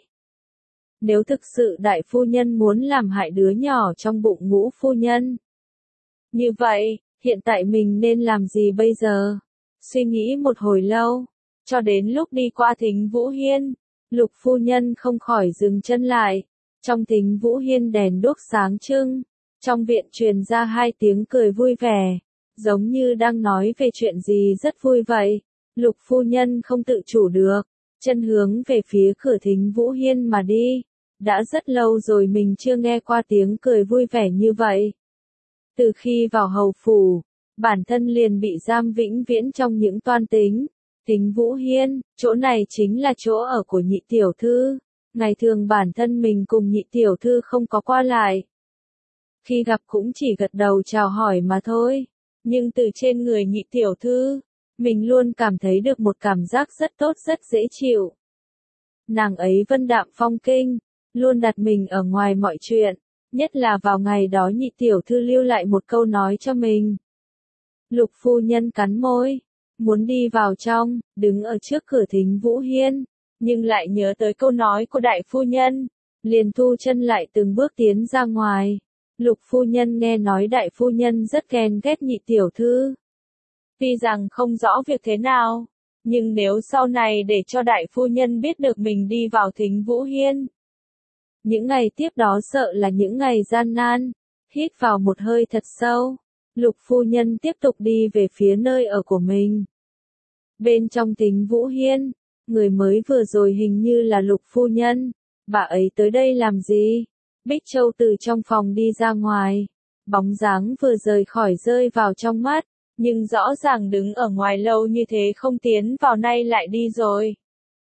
Nếu thực sự đại phu nhân muốn làm hại đứa nhỏ trong bụng Ngũ phu nhân, như vậy, hiện tại mình nên làm gì bây giờ? Suy nghĩ một hồi lâu, cho đến lúc đi qua Thính Vũ Hiên, lục phu nhân không khỏi dừng chân lại. Trong Thính Vũ Hiên đèn đuốc sáng trưng, trong viện truyền ra hai tiếng cười vui vẻ, giống như đang nói về chuyện gì rất vui vậy. Lục phu nhân không tự chủ được, chân hướng về phía cửa Thính Vũ Hiên mà đi. Đã rất lâu rồi mình chưa nghe qua tiếng cười vui vẻ như vậy. Từ khi vào hầu phủ, bản thân liền bị giam vĩnh viễn trong những toan tính. Thính Vũ Hiên, chỗ này chính là chỗ ở của nhị tiểu thư. Ngày thường bản thân mình cùng nhị tiểu thư không có qua lại. khi gặp cũng chỉ gật đầu chào hỏi mà thôi. Nhưng từ trên người nhị tiểu thư, mình luôn cảm thấy được một cảm giác rất tốt rất dễ chịu. Nàng ấy vân đạm phong kinh, luôn đặt mình ở ngoài mọi chuyện, nhất là vào ngày đó nhị tiểu thư lưu lại một câu nói cho mình. Lục phu nhân cắn môi, muốn đi vào trong, đứng ở trước cửa Thính Vũ Hiên, nhưng lại nhớ tới câu nói của đại phu nhân, liền thu chân lại từng bước tiến ra ngoài. Lục phu nhân nghe nói đại phu nhân rất ghen ghét nhị tiểu thư. Tuy rằng không rõ việc thế nào, nhưng nếu sau này để cho đại phu nhân biết được mình đi vào Thính Vũ Hiên, những ngày tiếp đó sợ là những ngày gian nan. Hít vào một hơi thật sâu, Lục phu nhân tiếp tục đi về phía nơi ở của mình. Bên trong Thính Vũ Hiên, người mới vừa rồi hình như là Lục phu nhân. Bà ấy tới đây làm gì? Bích Châu từ trong phòng đi ra ngoài, bóng dáng vừa rời khỏi rơi vào trong mắt, nhưng rõ ràng đứng ở ngoài lâu như thế không tiến vào nay lại đi rồi.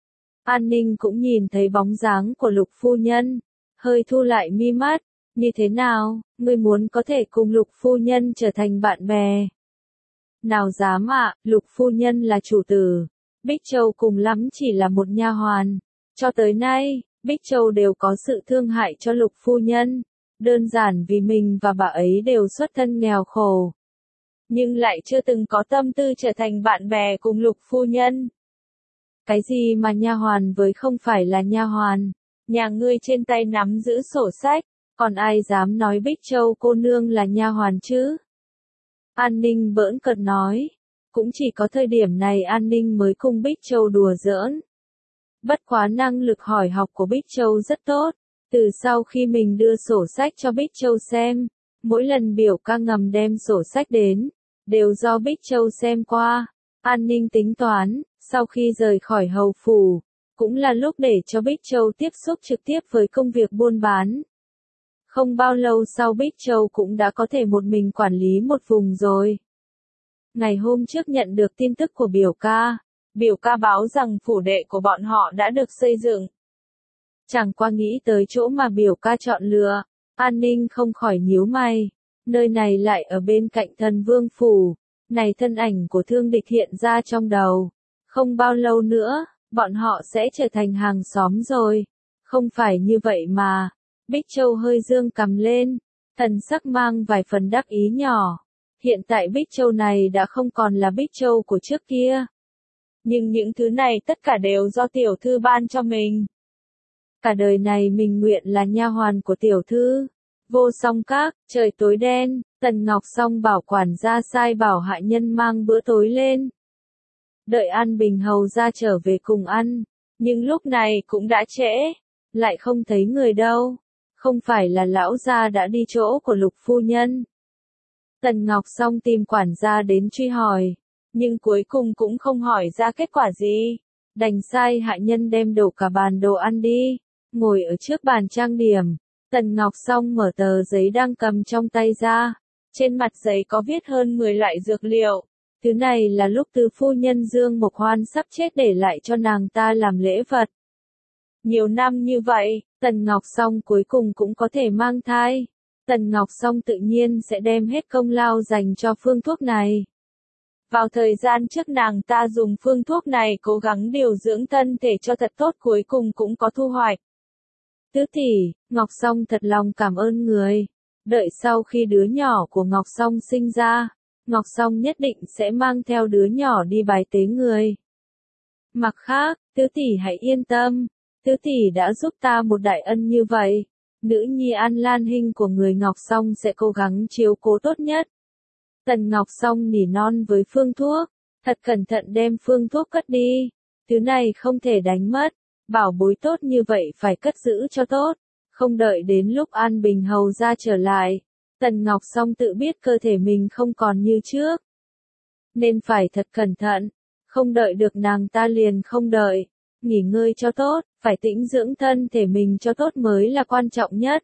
An Ninh cũng nhìn thấy bóng dáng của Lục phu nhân, hơi thu lại mi mắt. Như thế nào, ngươi muốn có thể cùng Lục phu nhân trở thành bạn bè? Nào dám ạ, Lục phu nhân là chủ tử, Bích Châu cùng lắm chỉ là một nha hoàn. Cho tới nay, Bích Châu đều có sự thương hại cho Lục phu nhân, đơn giản vì mình và bà ấy đều xuất thân nghèo khổ. Nhưng lại chưa từng có tâm tư trở thành bạn bè cùng Lục phu nhân. Cái gì mà nha hoàn với không phải là nha hoàn? Nhà ngươi trên tay nắm giữ sổ sách, còn ai dám nói Bích Châu cô nương là nha hoàn chứ? An Ninh bỡn cợt nói, cũng chỉ có thời điểm này An Ninh mới cùng Bích Châu đùa giỡn. Bất quá năng lực hỏi học của Bích Châu rất tốt, từ sau khi mình đưa sổ sách cho Bích Châu xem, mỗi lần biểu ca ngầm đem sổ sách đến, đều do Bích Châu xem qua. An Ninh tính toán, sau khi rời khỏi hầu phủ, cũng là lúc để cho Bích Châu tiếp xúc trực tiếp với công việc buôn bán. Không bao lâu sau Bích Châu cũng đã có thể một mình quản lý một vùng rồi. Ngày hôm trước nhận được tin tức của biểu ca, biểu ca báo rằng phủ đệ của bọn họ đã được xây dựng. Chẳng qua nghĩ tới chỗ mà biểu ca chọn lựa, An Ninh không khỏi nhíu mày, nơi này lại ở bên cạnh Thần Vương phủ, này thân ảnh của thương địch hiện ra trong đầu. Không bao lâu nữa, bọn họ sẽ trở thành hàng xóm rồi. Không phải như vậy mà. Bích Châu hơi dương cằm lên, thần sắc mang vài phần đắc ý nhỏ. Hiện tại Bích Châu này đã không còn là Bích Châu của trước kia. Nhưng những thứ này tất cả đều do tiểu thư ban cho mình. Cả đời này mình nguyện là nha hoàn của tiểu thư. Vô Song Các, trời tối đen, Tần Ngọc Song bảo quản gia sai bảo hạ nhân mang bữa tối lên. Đợi An Bình hầu ra trở về cùng ăn, nhưng lúc này cũng đã trễ, lại không thấy người đâu. Không phải là lão gia đã đi chỗ của Lục phu nhân. Tần Ngọc Song tìm quản gia đến truy hỏi, nhưng cuối cùng cũng không hỏi ra kết quả gì. Đành sai hạ nhân đem đổ cả bàn đồ ăn đi, ngồi ở trước bàn trang điểm. Tần Ngọc Song mở tờ giấy đang cầm trong tay ra, trên mặt giấy có viết hơn mười loại dược liệu. Thứ này là lúc từ phu nhân Dương Mộc Hoan sắp chết để lại cho nàng ta làm lễ vật. Nhiều năm như vậy, Tần Ngọc Song cuối cùng cũng có thể mang thai. Tần Ngọc Song tự nhiên sẽ đem hết công lao dành cho phương thuốc này. Vào thời gian trước nàng ta dùng phương thuốc này cố gắng điều dưỡng thân thể cho thật tốt, cuối cùng cũng có thu hoạch. Tứ tỷ, Ngọc Song thật lòng cảm ơn người. Đợi sau khi đứa nhỏ của Ngọc Song sinh ra, Ngọc Song nhất định sẽ mang theo đứa nhỏ đi bái tế người. Mặt khác, tứ tỷ hãy yên tâm, tứ tỷ đã giúp ta một đại ân như vậy. Nữ nhi An Lan Hinh của người Ngọc Song sẽ cố gắng chiếu cố tốt nhất. Tần Ngọc Song nỉ non với phương thuốc, thật cẩn thận đem phương thuốc cất đi. Thứ này không thể đánh mất, bảo bối tốt như vậy phải cất giữ cho tốt. Không đợi đến lúc An Bình hầu ra trở lại, Tần Ngọc Song tự biết cơ thể mình không còn như trước, nên phải thật cẩn thận, không đợi được nàng ta liền không đợi. Nghỉ ngơi cho tốt, phải tĩnh dưỡng thân thể mình cho tốt mới là quan trọng nhất.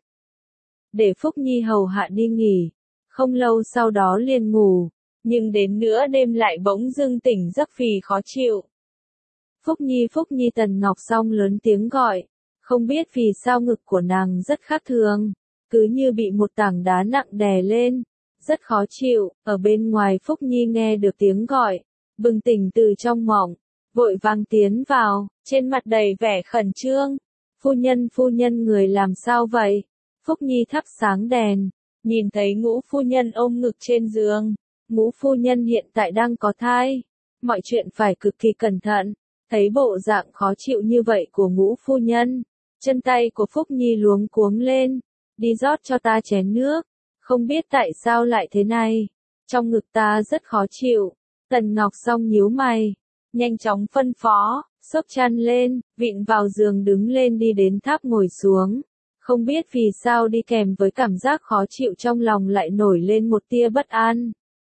Để Phúc Nhi hầu hạ đi nghỉ, không lâu sau đó liền ngủ, nhưng đến nửa đêm lại bỗng dưng tỉnh giấc vì khó chịu. Phúc Nhi Phúc Nhi Tần Ngọc Song lớn tiếng gọi, không biết vì sao ngực của nàng rất khác thường, cứ như bị một tảng đá nặng đè lên, rất khó chịu. Ở bên ngoài Phúc Nhi nghe được tiếng gọi, bừng tỉnh từ trong mộng, vội vàng tiến vào, trên mặt đầy vẻ khẩn trương. Phu nhân phu nhân người làm sao vậy? Phúc Nhi thắp sáng đèn, nhìn thấy Ngũ phu nhân ôm ngực trên giường. Ngũ phu nhân hiện tại đang có thai, mọi chuyện phải cực kỳ cẩn thận. Thấy bộ dạng khó chịu như vậy của Ngũ phu nhân, chân tay của Phúc Nhi luống cuống lên, đi rót cho ta chén nước, không biết tại sao lại thế này, trong ngực ta rất khó chịu. Tần Ngọc Song nhíu mày, nhanh chóng phân phó, xốc chăn lên, vịn vào giường đứng lên đi đến tháp ngồi xuống. Không biết vì sao đi kèm với cảm giác khó chịu trong lòng lại nổi lên một tia bất an.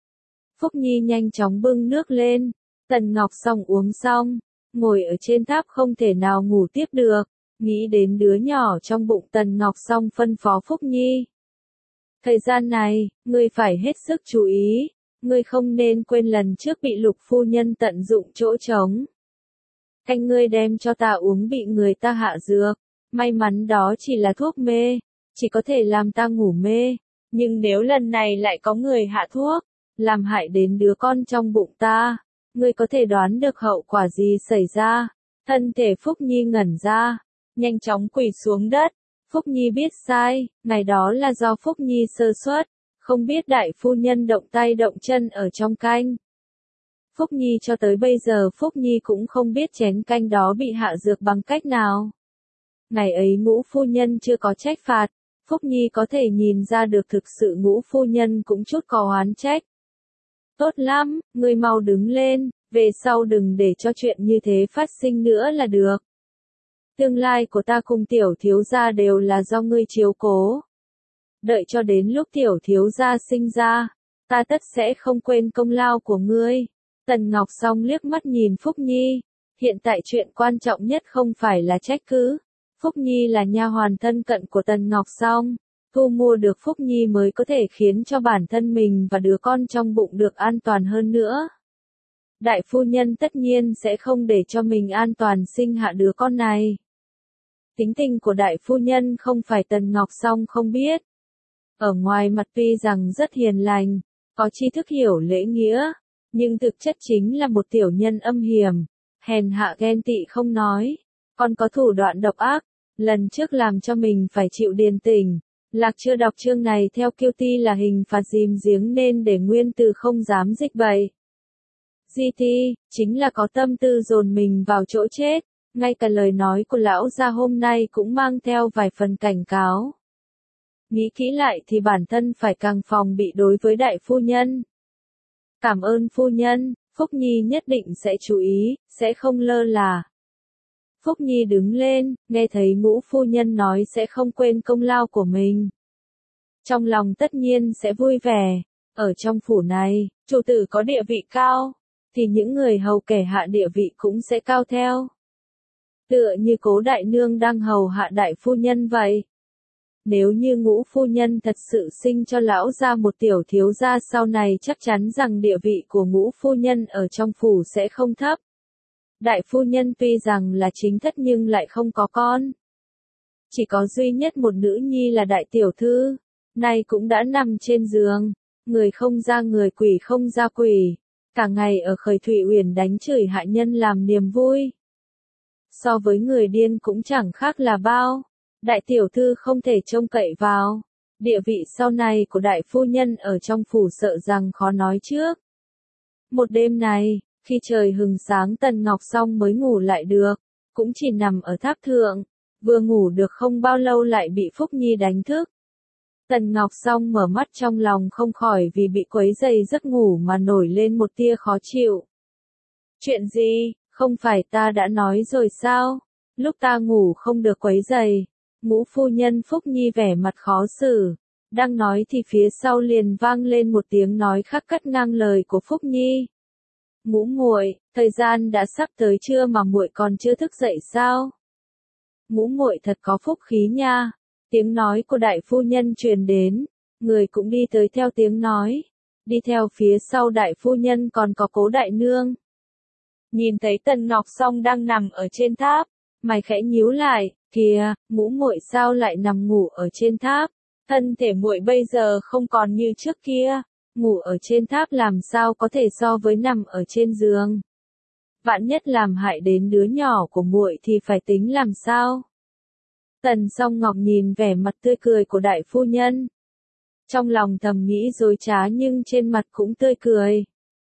Phúc Nhi nhanh chóng bưng nước lên, Tần Ngọc Song uống xong, ngồi ở trên tháp không thể nào ngủ tiếp được, nghĩ đến đứa nhỏ trong bụng Tần Ngọc Song phân phó Phúc Nhi. Thời gian này, ngươi phải hết sức chú ý, ngươi không nên quên lần trước bị Lục phu nhân tận dụng chỗ trống. Canh ngươi đem cho ta uống bị người ta hạ dược, may mắn đó chỉ là thuốc mê, chỉ có thể làm ta ngủ mê, nhưng nếu lần này lại có người hạ thuốc, làm hại đến đứa con trong bụng ta, ngươi có thể đoán được hậu quả gì xảy ra. Thân thể Phúc Nhi ngẩn ra, nhanh chóng quỳ xuống đất. Phúc Nhi biết sai, ngày đó là do Phúc Nhi sơ suất, không biết đại phu nhân động tay động chân ở trong canh. Phúc Nhi cho tới bây giờ Phúc Nhi cũng không biết chén canh đó bị hạ dược bằng cách nào. Ngày ấy Ngũ phu nhân chưa có trách phạt, Phúc Nhi có thể nhìn ra được thực sự Ngũ phu nhân cũng chút có oán trách. Tốt lắm, ngươi mau đứng lên, về sau đừng để cho chuyện như thế phát sinh nữa là được. Tương lai của ta cùng tiểu thiếu gia đều là do ngươi chiếu cố. Đợi cho đến lúc tiểu thiếu gia sinh ra, ta tất sẽ không quên công lao của ngươi. Tần Ngọc Song liếc mắt nhìn Phúc Nhi, hiện tại chuyện quan trọng nhất không phải là trách cứ. Phúc Nhi là nha hoàn thân cận của Tần Ngọc Song, thu mua được Phúc Nhi mới có thể khiến cho bản thân mình và đứa con trong bụng được an toàn hơn nữa. Đại phu nhân tất nhiên sẽ không để cho mình an toàn sinh hạ đứa con này. Tính tình của đại phu nhân không phải Tần Ngọc Song không biết. Ở ngoài mặt tuy rằng rất hiền lành, có tri thức hiểu lễ nghĩa, nhưng thực chất chính là một tiểu nhân âm hiểm, hèn hạ ghen tị không nói, còn có thủ đoạn độc ác, lần trước làm cho mình phải chịu điền tình. Lạc chưa đọc chương này theo kiêu ti là hình phạt dìm giếng nên để nguyên từ không dám dịch bậy. Di ti, chính là có tâm tư dồn mình vào chỗ chết, ngay cả lời nói của lão gia hôm nay cũng mang theo vài phần cảnh cáo. Nghĩ kỹ lại thì bản thân phải càng phòng bị đối với đại phu nhân. Cảm ơn phu nhân, Phúc Nhi nhất định sẽ chú ý, sẽ không lơ là. Phúc Nhi đứng lên, nghe thấy Ngũ phu nhân nói sẽ không quên công lao của mình. Trong lòng tất nhiên sẽ vui vẻ, ở trong phủ này, chủ tử có địa vị cao, thì những người hầu kẻ hạ địa vị cũng sẽ cao theo. Tựa như Cố đại nương đang hầu hạ đại phu nhân vậy. Nếu như Ngũ phu nhân thật sự sinh cho lão ra một tiểu thiếu gia sau này chắc chắn rằng địa vị của Ngũ phu nhân ở trong phủ sẽ không thấp. Đại phu nhân tuy rằng là chính thất nhưng lại không có con. Chỉ có duy nhất một nữ nhi là đại tiểu thư, nay cũng đã nằm trên giường, người không ra người quỷ không ra quỷ, cả ngày ở Khởi Thủy Uyển đánh chửi hạ nhân làm niềm vui. So với người điên cũng chẳng khác là bao, đại tiểu thư không thể trông cậy vào, địa vị sau này của đại phu nhân ở trong phủ sợ rằng khó nói trước. Một đêm này, khi trời hừng sáng Tần Ngọc Song mới ngủ lại được, cũng chỉ nằm ở tháp thượng, vừa ngủ được không bao lâu lại bị Phúc Nhi đánh thức. Tần Ngọc Song mở mắt trong lòng không khỏi vì bị quấy dày giấc ngủ mà nổi lên một tia khó chịu. Chuyện gì, không phải ta đã nói rồi sao, lúc ta ngủ không được quấy dày. Ngũ phu nhân Phúc Nhi vẻ mặt khó xử, đang nói thì phía sau liền vang lên một tiếng nói khác cắt ngang lời của Phúc Nhi. Ngũ muội, thời gian đã sắp tới trưa mà muội còn chưa thức dậy sao? Ngũ muội thật có phúc khí nha. Tiếng nói của đại phu nhân truyền đến, người cũng đi tới theo tiếng nói, đi theo phía sau đại phu nhân còn có Cố đại nương. Nhìn thấy Tần Ngọc Song đang nằm ở trên tháp, mày khẽ nhíu lại, kìa, Ngũ muội sao lại nằm ngủ ở trên tháp? Thân thể muội bây giờ không còn như trước kia, ngủ ở trên tháp làm sao có thể so với nằm ở trên giường. Vạn nhất làm hại đến đứa nhỏ của muội thì phải tính làm sao? Tần Song Ngọc nhìn vẻ mặt tươi cười của đại phu nhân. Trong lòng thầm nghĩ dối trá nhưng trên mặt cũng tươi cười.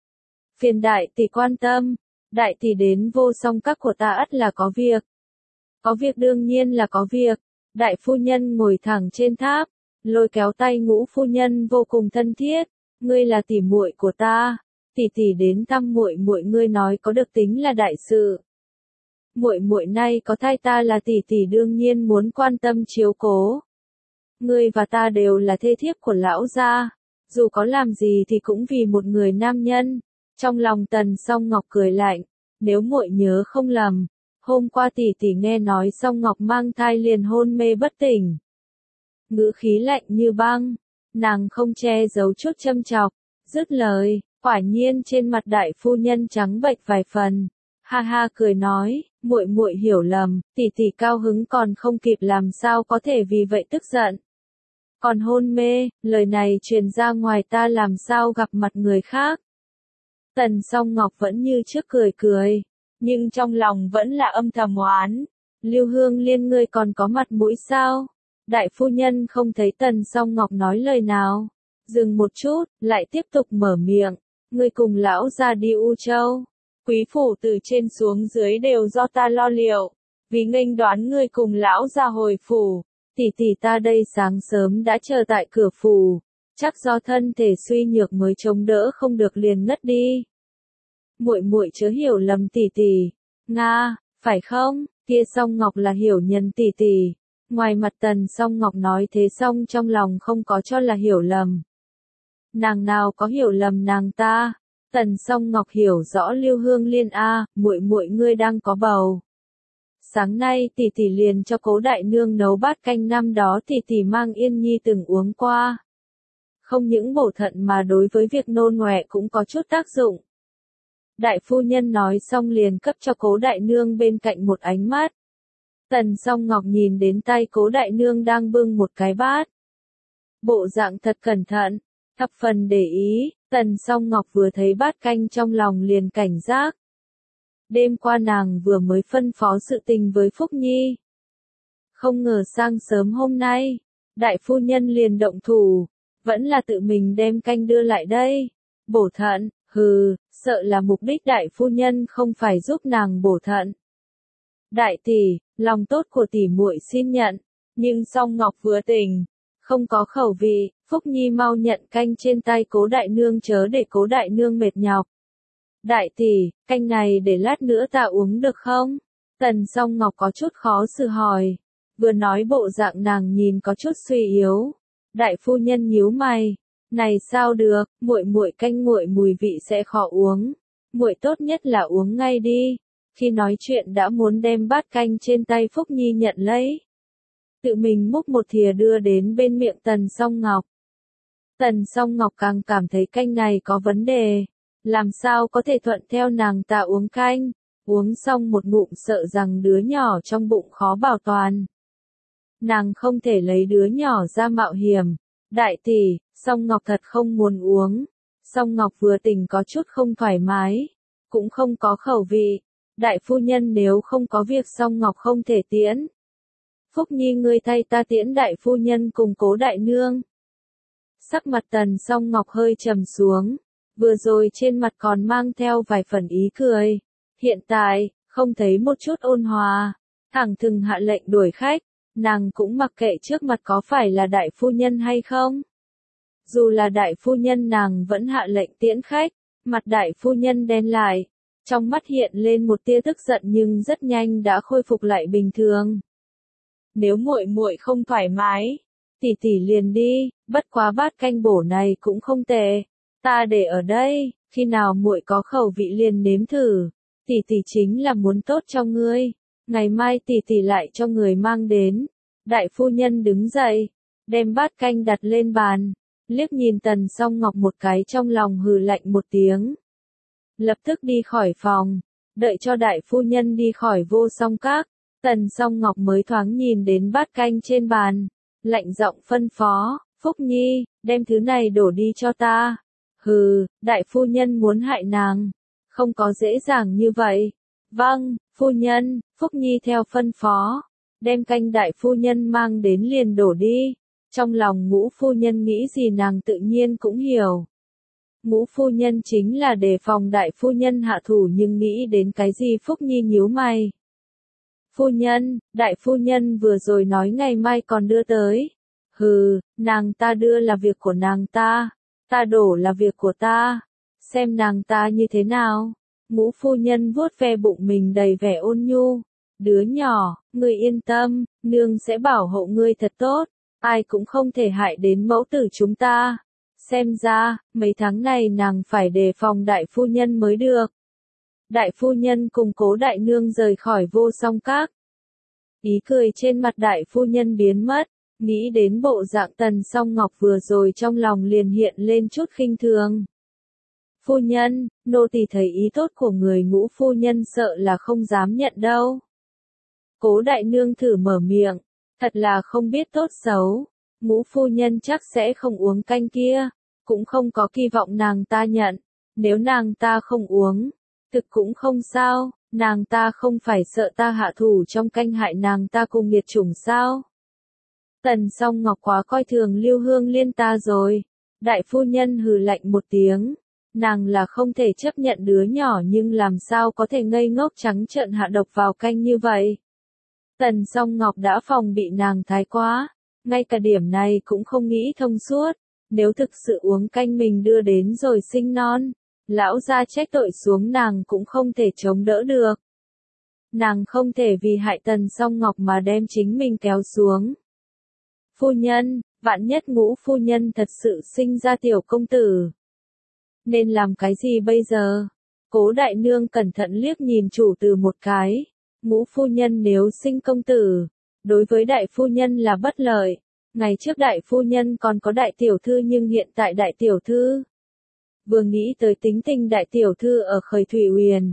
Phiền đại tỷ quan tâm, đại tỷ đến vô song các của ta ắt là có việc. Có việc đương nhiên là có việc. Đại phu nhân ngồi thẳng trên tháp, lôi kéo tay Ngũ phu nhân vô cùng thân thiết. Ngươi là tỷ muội của ta, tỷ tỷ đến thăm muội muội ngươi nói có được tính là đại sự. Muội muội nay có thai ta là tỷ tỷ đương nhiên muốn quan tâm chiếu cố. Ngươi và ta đều là thê thiếp của lão gia, dù có làm gì thì cũng vì một người nam nhân. Trong lòng Tần Song Ngọc cười lạnh, nếu muội nhớ không lầm, hôm qua tỷ tỷ nghe nói Song Ngọc mang thai liền hôn mê bất tỉnh. Ngữ khí lạnh như băng, nàng không che giấu chút châm chọc, dứt lời, quả nhiên trên mặt đại phu nhân trắng bệch vài phần. Ha ha cười nói, muội muội hiểu lầm, tỷ tỷ cao hứng còn không kịp làm sao có thể vì vậy tức giận. Còn hôn mê, lời này truyền ra ngoài ta làm sao gặp mặt người khác. Tần Song Ngọc vẫn như trước cười cười, nhưng trong lòng vẫn là âm thầm oán. Lưu Hương Liên ngươi còn có mặt mũi sao? Đại phu nhân không thấy Tần Song Ngọc nói lời nào. Dừng một chút, lại tiếp tục mở miệng. Ngươi cùng lão ra đi U Châu. Quý phủ từ trên xuống dưới đều do ta lo liệu. Vì nghênh đoán ngươi cùng lão ra hồi phủ. Tỷ tỷ ta đây sáng sớm đã chờ tại cửa phủ. Chắc do thân thể suy nhược mới chống đỡ không được liền ngất đi. Muội muội chớ hiểu lầm tỷ tỷ. Nga, phải không? Kia Song Ngọc là hiểu nhầm tỷ tỷ. Ngoài mặt Tần Song Ngọc nói thế xong trong lòng không có cho là hiểu lầm. Nàng nào có hiểu lầm nàng ta? Tần Song Ngọc hiểu rõ Lưu Hương Liên a, muội muội ngươi đang có bầu. Sáng nay tỷ tỷ liền cho Cố đại nương nấu bát canh năm đó tỷ tỷ mang Yên Nhi từng uống qua. Không những bổ thận mà đối với việc nôn ngoẹ cũng có chút tác dụng. Đại phu nhân nói xong liền cấp cho Cố đại nương bên cạnh một ánh mắt. Tần Song Ngọc nhìn đến tay Cố đại nương đang bưng một cái bát. Bộ dạng thật cẩn thận, thập phần để ý, Tần Song Ngọc vừa thấy bát canh trong lòng liền cảnh giác. Đêm qua nàng vừa mới phân phó sự tình với Phúc Nhi. Không ngờ sang sớm hôm nay, đại phu nhân liền động thủ, vẫn là tự mình đem canh đưa lại đây. Bổ thận, hừ, sợ là mục đích đại phu nhân không phải giúp nàng bổ thận. Đại tỷ, lòng tốt của tỷ muội xin nhận, nhưng Song Ngọc vừa tỉnh, không có khẩu vị, Phúc Nhi mau nhận canh trên tay Cố đại nương chớ để Cố đại nương mệt nhọc. Đại tỷ, canh này để lát nữa ta uống được không? Tần Song Ngọc có chút khó xử hỏi, vừa nói bộ dạng nàng nhìn có chút suy yếu. Đại phu nhân nhíu mày, này sao được, muội muội canh nguội mùi vị sẽ khó uống, muội tốt nhất là uống ngay đi. Khi nói chuyện đã muốn đem bát canh trên tay Phúc Nhi nhận lấy. Tự mình múc một thìa đưa đến bên miệng Tần Song Ngọc. Tần Song Ngọc càng cảm thấy canh này có vấn đề. Làm sao có thể thuận theo nàng ta uống canh. Uống xong một ngụm sợ rằng đứa nhỏ trong bụng khó bảo toàn. Nàng không thể lấy đứa nhỏ ra mạo hiểm. Đại tỷ, Song Ngọc thật không muốn uống. Song Ngọc vừa tỉnh có chút không thoải mái. Cũng không có khẩu vị. Đại phu nhân nếu không có việc Song Ngọc không thể tiễn. Phúc Nhi ngươi thay ta tiễn đại phu nhân cùng Cố đại nương. Sắc mặt Tần Song Ngọc hơi trầm xuống. Vừa rồi trên mặt còn mang theo vài phần ý cười. Hiện tại, không thấy một chút ôn hòa. Thẳng thừng hạ lệnh đuổi khách. Nàng cũng mặc kệ trước mặt có phải là đại phu nhân hay không. Dù là đại phu nhân nàng vẫn hạ lệnh tiễn khách. Mặt đại phu nhân đen lại. Trong mắt hiện lên một tia tức giận nhưng rất nhanh đã khôi phục lại bình thường. Nếu muội muội không thoải mái, tỷ tỷ liền đi, bất quá bát canh bổ này cũng không tệ. Ta để ở đây, khi nào muội có khẩu vị liền nếm thử. Tỷ tỷ chính là muốn tốt cho ngươi. Ngày mai tỷ tỷ lại cho người mang đến. Đại phu nhân đứng dậy, đem bát canh đặt lên bàn, liếc nhìn Tần Song Ngọc một cái trong lòng hừ lạnh một tiếng. Lập tức đi khỏi phòng, đợi cho đại phu nhân đi khỏi Vô Song Các, Tần Song Ngọc mới thoáng nhìn đến bát canh trên bàn, lạnh giọng phân phó, Phúc Nhi, đem thứ này đổ đi cho ta. Hừ, đại phu nhân muốn hại nàng, không có dễ dàng như vậy. Vâng, phu nhân, Phúc Nhi theo phân phó, đem canh đại phu nhân mang đến liền đổ đi. Trong lòng Ngũ phu nhân nghĩ gì nàng tự nhiên cũng hiểu. Ngũ phu nhân chính là đề phòng đại phu nhân hạ thủ, nhưng nghĩ đến cái gì Phúc Nhi nhíu mày. Phu nhân, đại phu nhân vừa rồi nói ngày mai còn đưa tới. Hừ, nàng ta đưa là việc của nàng ta, ta đổ là việc của ta. Xem nàng ta như thế nào. Ngũ phu nhân vuốt ve bụng mình đầy vẻ ôn nhu. Đứa nhỏ, ngươi yên tâm, nương sẽ bảo hộ ngươi thật tốt, ai cũng không thể hại đến mẫu tử chúng ta. Xem ra, mấy tháng này nàng phải đề phòng đại phu nhân mới được. Đại phu nhân cùng Cố đại nương rời khỏi Vô Song Các. Ý cười trên mặt đại phu nhân biến mất, nghĩ đến bộ dạng Tần Song Ngọc vừa rồi trong lòng liền hiện lên chút khinh thường. Phu nhân, nô tỳ thấy ý tốt của người Ngũ phu nhân sợ là không dám nhận đâu. Cố đại nương thử mở miệng, thật là không biết tốt xấu. Ngũ phu nhân chắc sẽ không uống canh kia, cũng không có kỳ vọng nàng ta nhận. Nếu nàng ta không uống, thực cũng không sao, nàng ta không phải sợ ta hạ thủ trong canh hại nàng ta cùng nghiệt chủng sao. Tần Song Ngọc quá coi thường Lưu Hương Liên ta rồi. Đại phu nhân hừ lạnh một tiếng, nàng là không thể chấp nhận đứa nhỏ nhưng làm sao có thể ngây ngốc trắng trợn hạ độc vào canh như vậy. Tần Song Ngọc đã phòng bị nàng thái quá, ngay cả điểm này cũng không nghĩ thông suốt. Nếu thực sự uống canh mình đưa đến rồi sinh non, lão gia trách tội xuống nàng cũng không thể chống đỡ được. Nàng không thể vì hại Tần Song Ngọc mà đem chính mình kéo xuống. Phu nhân, vạn nhất Ngũ phu nhân thật sự sinh ra tiểu công tử, nên làm cái gì bây giờ? Cố đại nương cẩn thận liếc nhìn chủ tử một cái. Ngũ phu nhân nếu sinh công tử, đối với đại phu nhân là bất lợi. Ngày trước đại phu nhân còn có đại tiểu thư nhưng hiện tại đại tiểu thư. Vừa nghĩ tới tính tình đại tiểu thư ở Khởi Thủy Uyển,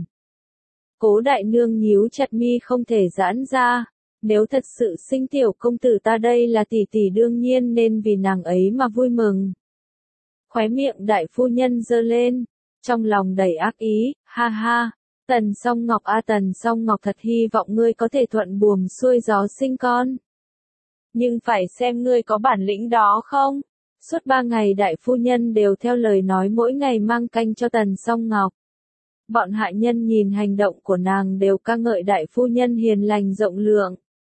Cố đại nương nhíu chặt mi không thể giãn ra. Nếu thật sự sinh tiểu công tử ta đây là tỷ tỷ đương nhiên nên vì nàng ấy mà vui mừng. Khóe miệng đại phu nhân giơ lên, trong lòng đầy ác ý, ha ha. Tần Song Ngọc a Tần Song Ngọc thật hy vọng ngươi có thể thuận buồm xuôi gió sinh con. Nhưng phải xem ngươi có bản lĩnh đó không? Suốt ba ngày đại phu nhân đều theo lời nói mỗi ngày mang canh cho Tần Song Ngọc. Bọn hạ nhân nhìn hành động của nàng đều ca ngợi đại phu nhân hiền lành rộng lượng.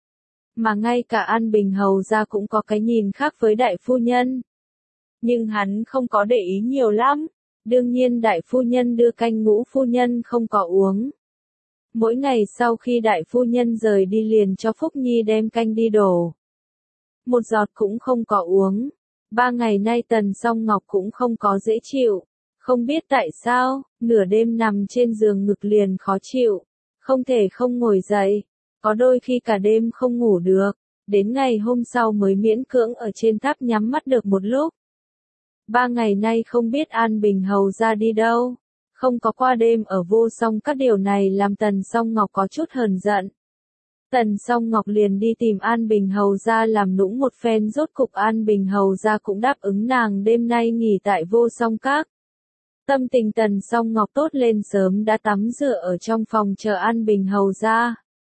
Mà ngay cả An Bình hầu gia cũng có cái nhìn khác với đại phu nhân. Nhưng hắn không có để ý nhiều lắm. Đương nhiên đại phu nhân đưa canh Ngũ phu nhân không có uống. Mỗi ngày sau khi đại phu nhân rời đi liền cho Phúc Nhi đem canh đi đổ. Một giọt cũng không có uống. Ba ngày nay Tần Song Ngọc cũng không có dễ chịu. Không biết tại sao, nửa đêm nằm trên giường ngực liền khó chịu. Không thể không ngồi dậy. Có đôi khi cả đêm không ngủ được. Đến ngày hôm sau mới miễn cưỡng ở trên tháp nhắm mắt được một lúc. Ba ngày nay không biết An Bình hầu ra đi đâu. Không có qua đêm ở Vô Song Các, điều này làm Tần Song Ngọc có chút hờn giận. Tần Song Ngọc liền đi tìm An Bình hầu ra làm nũng một phen, rốt cục An Bình hầu ra cũng đáp ứng nàng đêm nay nghỉ tại Vô Song Các. Tâm tình Tần Song Ngọc tốt lên, sớm đã tắm rửa ở trong phòng chờ An Bình hầu ra.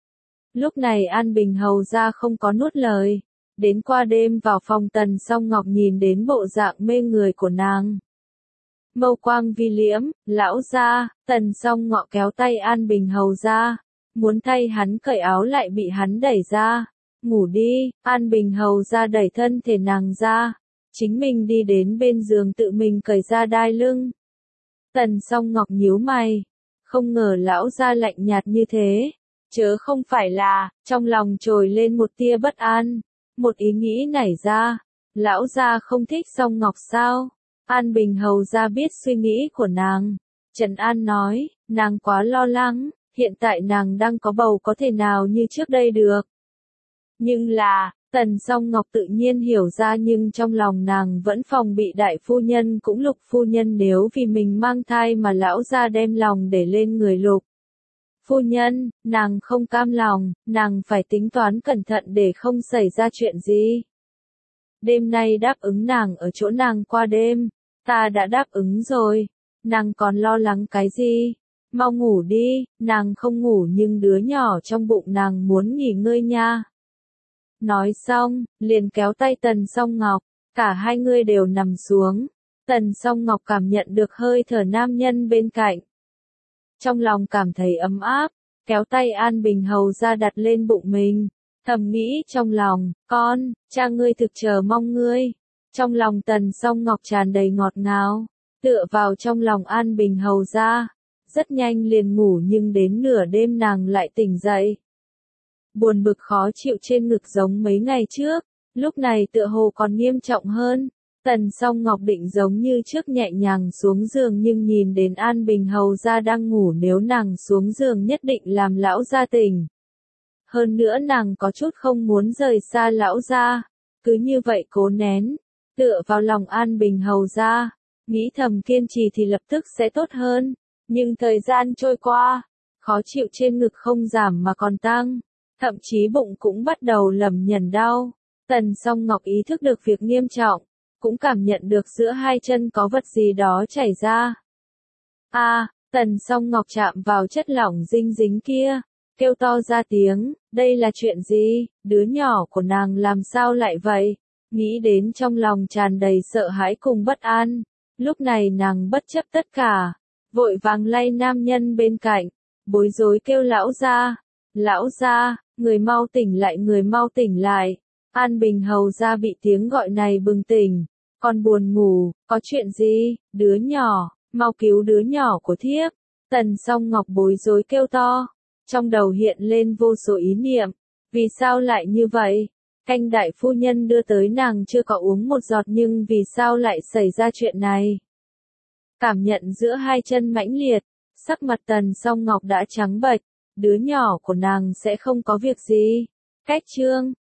Lúc này An Bình hầu ra không có nuốt lời. Đến qua đêm vào phòng Tần Song Ngọc nhìn đến bộ dạng mê người của nàng. Mâu quang vi liễm, lão gia, Tần Song Ngọc kéo tay An Bình hầu ra. Muốn thay hắn cởi áo lại bị hắn đẩy ra. Ngủ đi, An Bình hầu ra đẩy thân thể nàng ra. Chính mình đi đến bên giường tự mình cởi ra đai lưng. Tần Song Ngọc nhíu mày. Không ngờ lão gia lạnh nhạt như thế. Chớ không phải là, trong lòng trồi lên một tia bất an. Một ý nghĩ nảy ra. Lão gia không thích Song Ngọc sao? An Bình hầu ra biết suy nghĩ của nàng. Trần An nói, nàng quá lo lắng. Hiện tại nàng đang có bầu có thể nào như trước đây được. Nhưng là, Tần Song Ngọc tự nhiên hiểu ra, nhưng trong lòng nàng vẫn phòng bị đại phu nhân cũng Lục phu nhân nếu vì mình mang thai mà lão gia đem lòng để lên người Lục phu nhân, nàng không cam lòng, nàng phải tính toán cẩn thận để không xảy ra chuyện gì. đêm nay đáp ứng nàng ở chỗ nàng qua đêm, ta đã đáp ứng rồi, nàng còn lo lắng cái gì, mau ngủ đi, nàng không ngủ nhưng đứa nhỏ trong bụng nàng muốn nghỉ ngơi nha. Nói xong, liền kéo tay Tần Song Ngọc, cả hai người đều nằm xuống, Tần Song Ngọc cảm nhận được hơi thở nam nhân bên cạnh. Trong lòng cảm thấy ấm áp, kéo tay An Bình Hầu ra đặt lên bụng mình, thầm nghĩ trong lòng, con, cha ngươi thực chờ mong ngươi. Trong lòng Tần Song Ngọc tràn đầy ngọt ngào, tựa vào trong lòng An Bình Hầu ra, rất nhanh liền ngủ nhưng đến nửa đêm nàng lại tỉnh dậy. Buồn bực khó chịu trên ngực giống mấy ngày trước, lúc này tựa hồ còn nghiêm trọng hơn. Tần Song Ngọc định giống như trước nhẹ nhàng xuống giường nhưng nhìn đến An Bình Hầu ra đang ngủ, nếu nàng xuống giường nhất định làm lão gia tỉnh. Hơn nữa nàng có chút không muốn rời xa lão gia, cứ như vậy cố nén, tựa vào lòng An Bình Hầu ra, nghĩ thầm kiên trì thì lập tức sẽ tốt hơn, nhưng thời gian trôi qua, khó chịu trên ngực không giảm mà còn tăng, thậm chí bụng cũng bắt đầu lẩm nhẩm đau. Tần Song Ngọc ý thức được việc nghiêm trọng, cũng cảm nhận được giữa hai chân có vật gì đó chảy ra. A, à, Tần Song Ngọc chạm vào chất lỏng dinh dính kia, kêu to ra tiếng, đây là chuyện gì, đứa nhỏ của nàng làm sao lại vậy? Nghĩ đến trong lòng tràn đầy sợ hãi cùng bất an, lúc này nàng bất chấp tất cả, vội vàng lay nam nhân bên cạnh, bối rối kêu lão gia, lão gia, người mau tỉnh lại, người mau tỉnh lại. An Bình Hầu ra bị tiếng gọi này bừng tỉnh, còn buồn ngủ, có chuyện gì, đứa nhỏ, mau cứu đứa nhỏ của thiếp. Tần Song Ngọc bối rối kêu to, trong đầu hiện lên vô số ý niệm, vì sao lại như vậy? Canh đại phu nhân đưa tới nàng chưa có uống một giọt nhưng vì sao lại xảy ra chuyện này? Cảm nhận giữa hai chân mãnh liệt, sắc mặt Tần Song Ngọc đã trắng bệch, đứa nhỏ của nàng sẽ không có việc gì. Cách chương